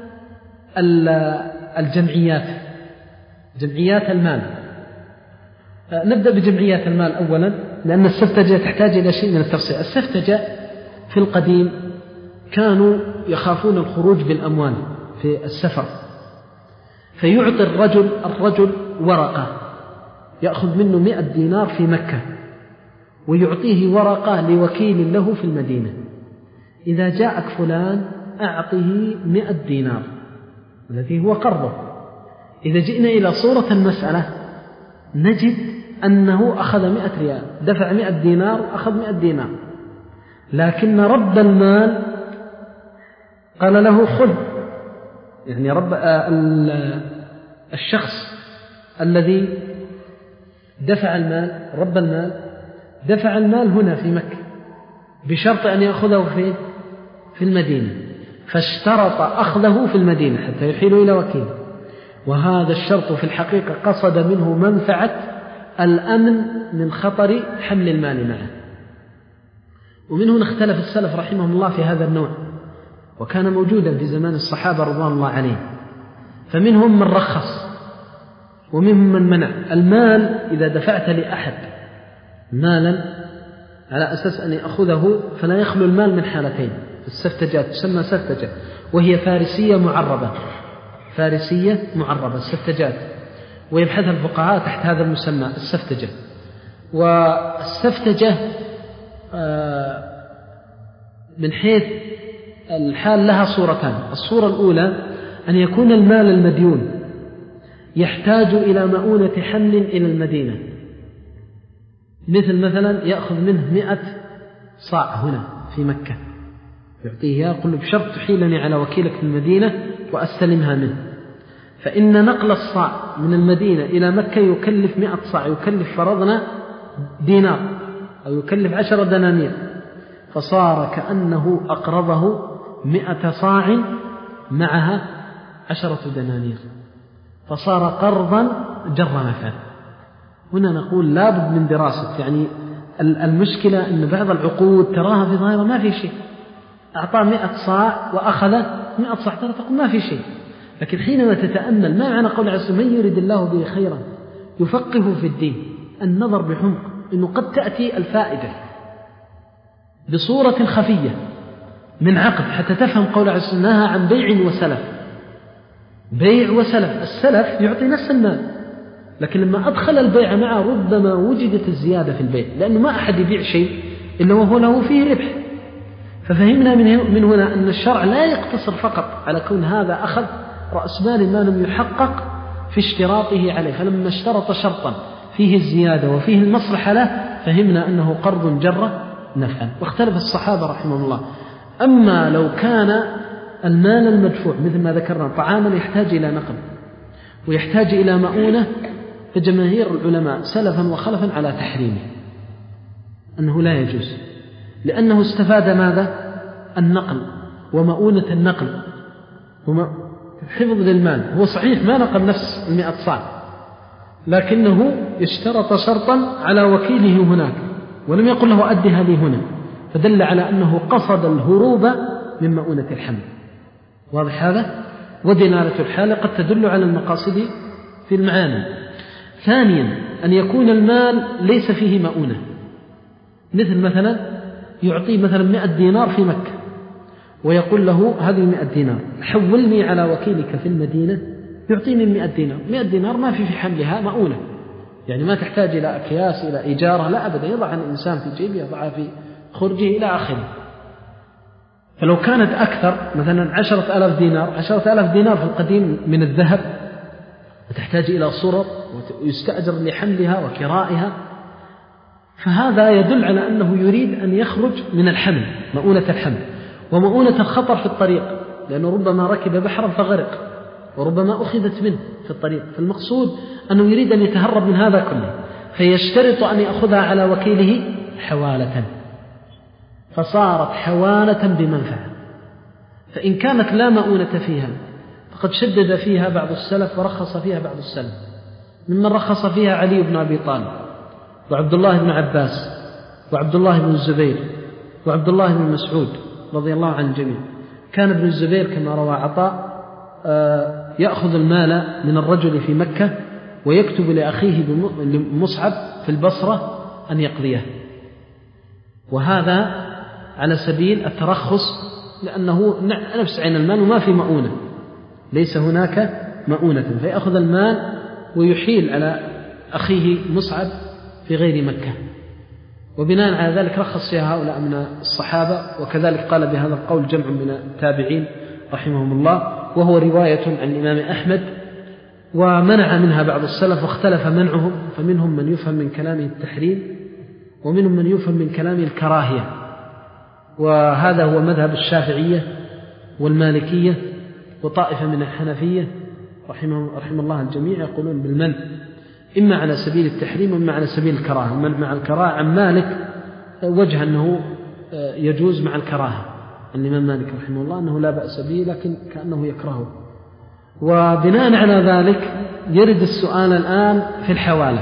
الجمعيات، جمعيات المال. نبدأ بجمعيات المال أولا، لأن السفتجة تحتاج إلى شيء من التفصيل. السفتجة في القديم كانوا يخافون الخروج بالأموال في السفر، فيعطي الرجل الرجل ورقة يأخذ منه مئة دينار في مكة، ويعطيه ورقة لوكيل له في المدينة: إذا جاءك فلان أعطه مئة دينار الذي هو قرضه. إذا جئنا إلى صورة المسألة نجد أنه أخذ مئة ريال، دفع مئة دينار وأخذ مئة دينار، لكن رب المال قال له خذ. يعني رب الشخص الذي دفع المال، رب المال دفع المال هنا في مكة بشرط أن يأخذه في في المدينة، فاشترط أخذه في المدينة حتى يحيل إلى وكيل. وهذا الشرط في الحقيقة قصد منه منفعة الأمن من خطر حمل المال معه. ومن هنا اختلف السلف رحمهم الله في هذا النوع، وكان موجودا في زمان الصحابة رضوان الله عليهم. فمنهم من رخص ومنهم من منع. المال إذا دفعت لأحد مالا على أساس أن يأخذه فلا يخلو المال من حالتين. السفتجات تسمى سفتجة، وهي فارسية معربة، فارسية معربة السفتجات، ويبحث الفقهاء تحت هذا المسمى السفتجة. والسفتجة من حيث الحال لها صورتان. الصورة الأولى أن يكون المال المديون يحتاج إلى مؤونة حمل إلى المدينة، مثل مثلا يأخذ منه مئة صاع هنا في مكة، يعطيه يقول له بشرط تحيلني على وكيلك في المدينة وأستلمها منه. فإن نقل الصاع من المدينة إلى مكة يكلف مئة صاع، يكلف فرضنا دينار أو يكلف عشر دنانير، فصار كأنه أقرضه مئة صاع معها عشرة دنانير، فصار قرضا جر نفعا. هنا نقول لابد من دراسة. يعني المشكلة أن بعض العقود تراها في ظاهرة ما في شيء، أعطاه مئة صاع وأخذ مئة صاع، ترى تقول ما في شيء. لكن حينما تتأمل ما معنى قول عز من يريد الله به خيرا يفقه في الدين، النظر بحمق، إنه قد تأتي الفائدة بصورة خفية من عقد حتى تفهم قول عز نهى عن بيع وسلف. بيع وسلف، السلف يعطي نفس المال، لكن لما أدخل البيع معه ربما وجدت الزيادة في البيع، لأنه ما أحد يبيع شيء إلا وهو له فيه ربح. ففهمنا من هنا أن الشرع لا يقتصر فقط على كون هذا أخذ رأس مال ما لم يحقق في اشتراطه عليه، فلما اشترط شرطا فيه الزيادة وفيه المصلحة له فهمنا أنه قرض جر نفعا. واختلف الصحابة رحمهم الله. أما لو كان المال المدفوع مثل ما ذكرنا طعاما يحتاج إلى نقل ويحتاج إلى مؤونة، فجماهير العلماء سلفا وخلفا على تحريمه، أنه لا يجوز، لأنه استفاد ماذا؟ النقل ومؤونة النقل حفظ للمال. هو صحيح ما نقل نفس المئة صاع، لكنه اشترط شرطا على وكيله هناك ولم يقل له أدها لي هنا، فدل على أنه قصد الهروب من مؤونة الحمل. واضح هذا؟ ودلالة الحال قد تدل على المقاصد في المعاني. ثانيا أن يكون المال ليس فيه مؤونة، مثل مثلا يعطيه مثلا مئة دينار في مكة ويقول له هذه مئة دينار حولني على وكيلك في المدينة يعطيني مئة دينار. مئة دينار ما في في حملها مؤونة، يعني ما تحتاج إلى أكياس إلى إجارة، لا أبدا، يضع الإنسان في جيبه يضعها في خرجه إلى آخره. فلو كانت أكثر مثلا عشرة آلاف دينار، عشرة آلاف دينار في القديم من الذهب وتحتاج إلى صرر ويستأجر لحملها وكرائها، فهذا يدل على أنه يريد أن يخرج من الحمل، مؤونة الحمل ومؤونة الخطر في الطريق، لأنه ربما ركب بحرا فغرق وربما أخذت منه في الطريق. فالمقصود أنه يريد أن يتهرب من هذا كله، فيشترط أن يأخذها على وكيله حوالة، فصارت حوالة بمنفعة. فإن كانت لا مؤونة فيها فقد شدد فيها بعض السلف ورخص فيها بعض السلف، ممن رخص فيها علي بن أبي طالب وعبد الله بن عباس وعبد الله بن الزبير وعبد الله بن مسعود رضي الله عن الجميع. كان ابن الزبير كما روى عطاء يأخذ المال من الرجل في مكة ويكتب لأخيه مصعب في البصرة أن يقضيه، وهذا على سبيل الترخص، لأنه نفس عين المال وما في مؤونة، ليس هناك مؤونة، فيأخذ المال ويحيل على أخيه مصعب في غير مكة. وبناء على ذلك رخص فيها هؤلاء من الصحابة، وكذلك قال بهذا القول جمع من التابعين رحمهم الله، وهو رواية عن الإمام أحمد، ومنع منها بعض السلف واختلف منعهم، فمنهم من يفهم من كلامه التحريم ومنهم من يفهم من كلامه الكراهية، وهذا هو مذهب الشافعية والمالكية وطائفة من الحنفية رحمه, رحمه الله الجميع، يقولون بالمنع إما على سبيل التحريم وإما على سبيل الكراهة. المنع مع الكراهة عن مالك وجه أنه يجوز مع الكراهة، الإمام مالك رحمه الله أنه لا بأس به لكن كأنه يكرهه. وبناء على ذلك يرد السؤال الآن في الحوالة.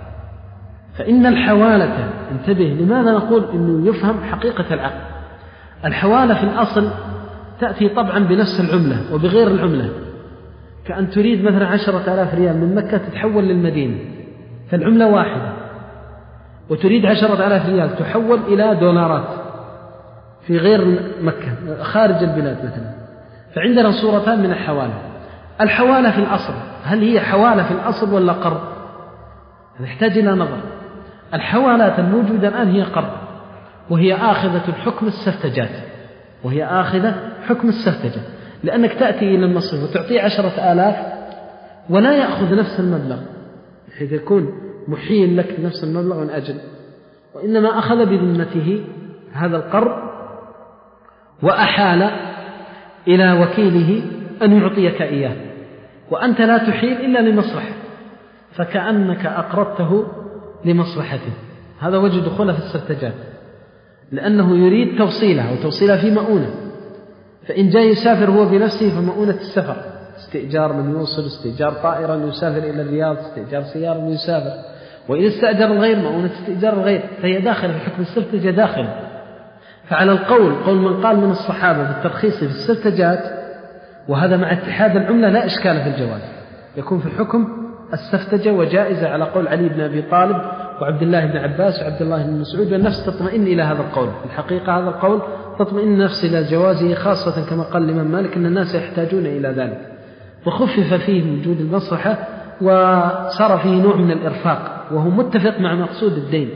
فإن الحوالة، انتبه لماذا نقول أنه يفهم حقيقة العقد. الحوالة في الأصل تأتي طبعا بنفس العملة وبغير العملة، كأن تريد مثلا عشرة آلاف ريال من مكة تتحول للمدينة، فالعملة واحدة، وتريد عشرة آلاف ريال تحول إلى دولارات في غير مكة خارج البلاد مثلا، فعندنا صورتان من الحوالة. الحوالة في الأصل هل هي حوالة في الأصل ولا قرض؟ نحتاج إلى نظر. الحوالات الموجودة الآن هي قرض، وهي آخذة حكم السفتجات، وهي آخذة حكم السفتجة، لأنك تأتي إلى المصرف وتعطيه عشرة آلاف ولا يأخذ نفس المبلغ بحيث يكون محيل لك نفس المبلغ من أجل، وإنما أخذ بذمته هذا القرض وأحال إلى وكيله أن يعطيك إياه، وأنت لا تحيل إلا لمصلحة، فكأنك أقرضته لمصلحته. هذا وجه دخوله في السفتجات، لأنه يريد توصيلها، وتوصيلها في مؤونة. فإن جاء يسافر هو بنفسه فمؤونة السفر، استئجار من يوصل، استئجار طائرة يسافر إلى الرياض، استئجار سيارة يسافر، وإن استأجر الغير مؤونة استئجار الغير، فهي داخل في حكم السفتجة داخل. فعلى القول قول من قال من الصحابة بالترخيص في السفتجات، وهذا مع اتحاد العملة لا إشكال في الجواز، يكون في حكم السفتجة وجائزة على قول علي بن أبي طالب وعبد الله بن عباس وعبد الله بن مسعود، والنفس تطمئن إلى هذا القول. في الحقيقة هذا القول تطمئن النفس إلى جوازه، خاصة كما قال الإمام مالك أن الناس يحتاجون إلى ذلك، وخفف فيه وجود المصلحة وصار فيه نوع من الإرفاق، وهو متفق مع مقصود الدين.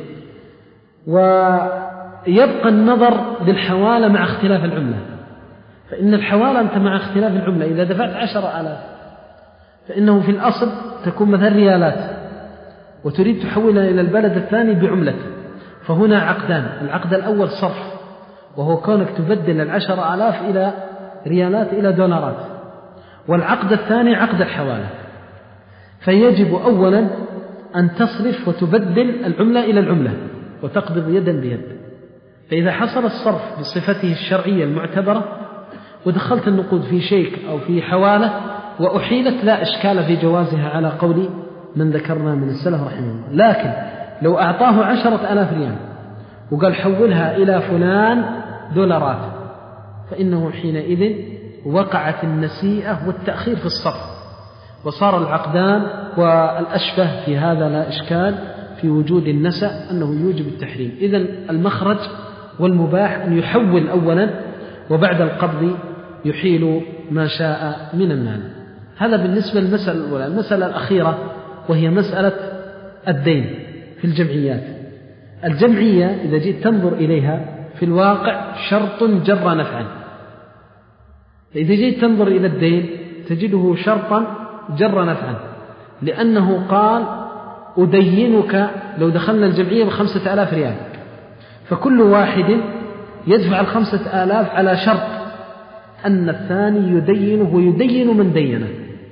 ويبقى النظر للحوالة مع اختلاف العملة، فإن الحوالة أنت مع اختلاف العملة إذا دفعت عشر آلاف فإنه في الأصل تكون مثلا ريالات وتريد تحولها إلى البلد الثاني بعملته، فهنا عقدان. العقد الأول صرف، وهو كونك تبدل العشر آلاف إلى ريالات إلى دولارات، والعقد الثاني عقد الحوالة. فيجب أولا أن تصرف وتبدل العملة إلى العملة وتقبض يدا بيد. فإذا حصل الصرف بصفته الشرعية المعتبرة ودخلت النقود في شيك أو في حوالة وأحيلت لا إشكال في جوازها على قول من ذكرنا من السلف رحمه الله. لكن لو أعطاه عشرة آلاف ريال وقال حولها إلى فلان دولارات، فإنه حينئذ وقعت النسيئة والتأخير في الصرف، وصار العقدان. والأشبه في هذا لا إشكال في وجود النسأ أنه يوجب التحريم. إذن المخرج والمباح أن يحول أولا وبعد القبض يحيل ما شاء من المال. هذا بالنسبة للمسألة الأولى. المسألة الأخيرة وهي مسألة الدين في الجمعيات. الجمعية إذا جئت تنظر إليها في الواقع شرط جر نفعا، فإذا جئت تنظر إلى الدين تجده شرطا جر نفعا، لأنه قال أدينك لو دخلنا الجمعية بخمسة آلاف ريال، فكل واحد يدفع الخمسة آلاف على شرط أن الثاني يدينه ويدين من دينه،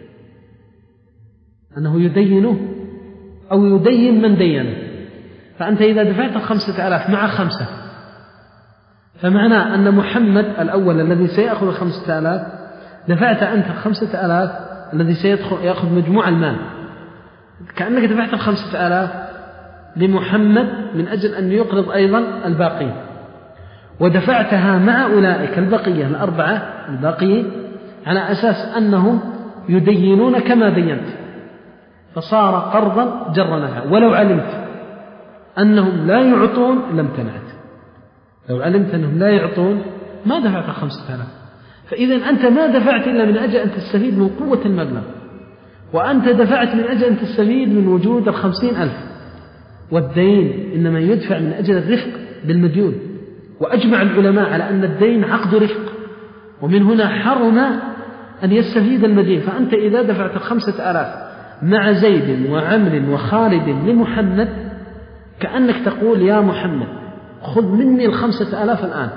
أنه يدينه أو يدين من دينه. فأنت إذا دفعت الخمسة آلاف مع خمسة فمعنى أن محمد الأول الذي سيأخذ الخمسة آلاف دفعت أنت الخمسة آلاف الذي سيأخذ مجموع المال، كأنك دفعت الخمسة آلاف لمحمد من أجل أن يقرض أيضا الباقي، ودفعتها مع أولئك البقية الأربعة الباقيين على أساس أنهم يدينون كما دينت، فصار قرضا جر نفعا. ولو علمت أنهم لا يعطون لامتنعت، لو علمت أنهم لا يعطون ما دفعت الخمسة آلاف. فإذا أنت ما دفعت إلا من أجل أن تستفيد من قوة المبلغ، وأنت دفعت من أجل أن تستفيد من وجود الخمسين ألف. والدين إنما يدفع من أجل الرفق بالمديون، وأجمع العلماء على أن الدين عقد رفق، ومن هنا حرم أن يستفيد المدين. فأنت إذا دفعت الخمسة آلاف مع زيد وعمر وخالد لمحمد كأنك تقول يا محمد خذ مني الخمسة آلاف الآن،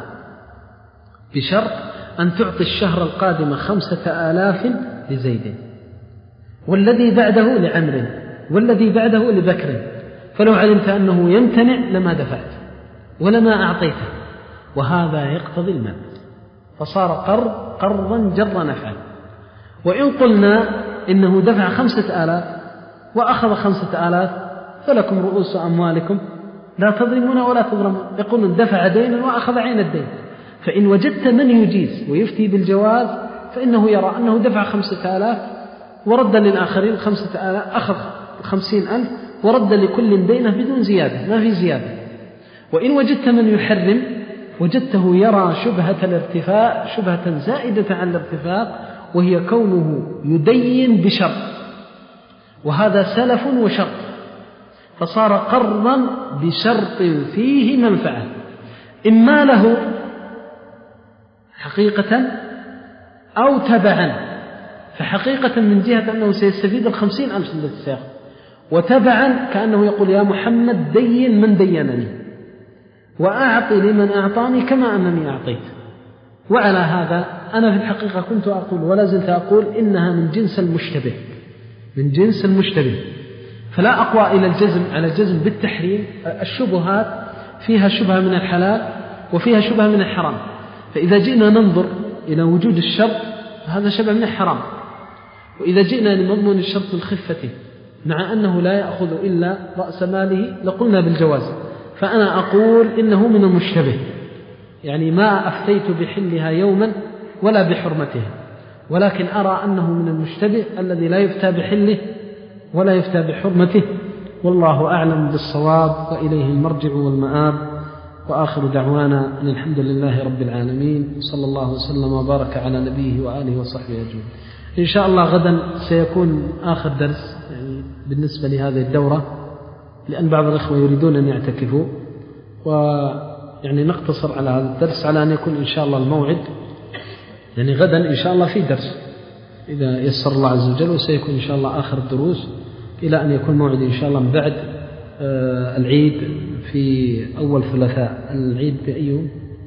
بشرط أن تعطي الشهر القادم خمسة آلاف لزيد، والذي بعده لعمر، والذي بعده لبكر. فلو علمت أنه يمتنع لما دفعت ولما أعطيته، وهذا يقتضي المال، فصار قرض قرضا جر نفعا. وإن قلنا إنه دفع خمسة آلاف وأخذ خمسة آلاف فلكم رؤوس أموالكم لا تظلمون ولا تظلمون، يقولون دفع دينا وأخذ عين الدين. فإن وجدت من يجيز ويفتي بالجواز فإنه يرى أنه دفع خمسة آلاف ورد للآخرين خمسة آلاف، أخذ خمسين ألف ورد لكل دينه بدون زيادة، ما في زيادة. وإن وجدت من يحرم وجدته يرى شبهة الارتفاع، شبهة زائدة عن الارتفاع، وهي كونه يدين بشرط، وهذا سلف وشرط، فصار قرضا بشرط فيه منفعة، إما له حقيقة أو تبعا. فحقيقة من جهة أنه سيستفيد الخمسين ألف التي سيأخذ، وتبعا كأنه يقول يا محمد دين من دينني وأعطي لمن أعطاني كما أنني أعطيت. وعلى هذا أنا في الحقيقة كنت أقول ولا زلت أقول إنها من جنس المشتبه، من جنس المشتبه، فلا أقوى إلى الجزم على الجزم بالتحريم. الشبهات فيها شبهة من الحلال وفيها شبهة من الحرام، فإذا جئنا ننظر إلى وجود الشرط هذا شبه من الحرام، وإذا جئنا لمضمون الشرط الخفة مع أنه لا يأخذ إلا رأس ماله لقلنا بالجواز. فأنا أقول إنه من المشتبه، يعني ما أفتيت بحلها يوما ولا بحرمتها، ولكن أرى أنه من المشتبه الذي لا يفتى بحله ولا يفتى بحرمته، والله أعلم بالصواب، وإليه المرجع والمآب. وآخر دعوانا أن الحمد لله رب العالمين، صلى الله وسلم وبارك على نبيه وآله وصحبه أجمعين. إن شاء الله غدا سيكون آخر درس يعني بالنسبة لهذه الدورة، لأن بعض الأخوة يريدون أن يعتكفوا، ويعني نقتصر على هذا الدرس على أن يكون إن شاء الله الموعد يعني غدا إن شاء الله في درس إذا يسر الله عز وجل، وسيكون إن شاء الله آخر الدروس إلى أن يكون موعد إن شاء الله من بعد آه العيد في أول ثلاثاء. العيد بأي يوم؟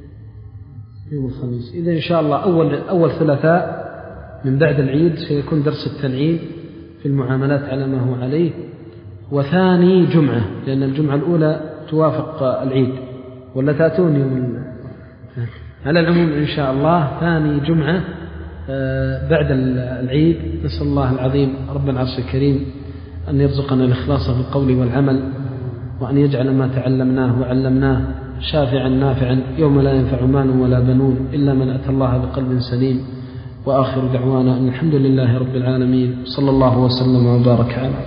يوم الخميس. إذا إن شاء الله أول أول ثلاثاء من بعد العيد سيكون درس التنعيم في المعاملات على ما هو عليه، وثاني جمعة لأن الجمعة الأولى توافق العيد، ولا تأتون يوم على العموم إن شاء الله ثاني جمعة بعد العيد. نسأل الله العظيم رب العرش الكريم أن يرزقنا الإخلاص في القول والعمل، وأن يجعل ما تعلمناه وعلمناه شافعا نافعا يوم لا ينفع مال ولا بنون إلا من أتى الله بقلب سليم. وآخر دعوانا أن الحمد لله رب العالمين، صلى الله وسلم وبارك على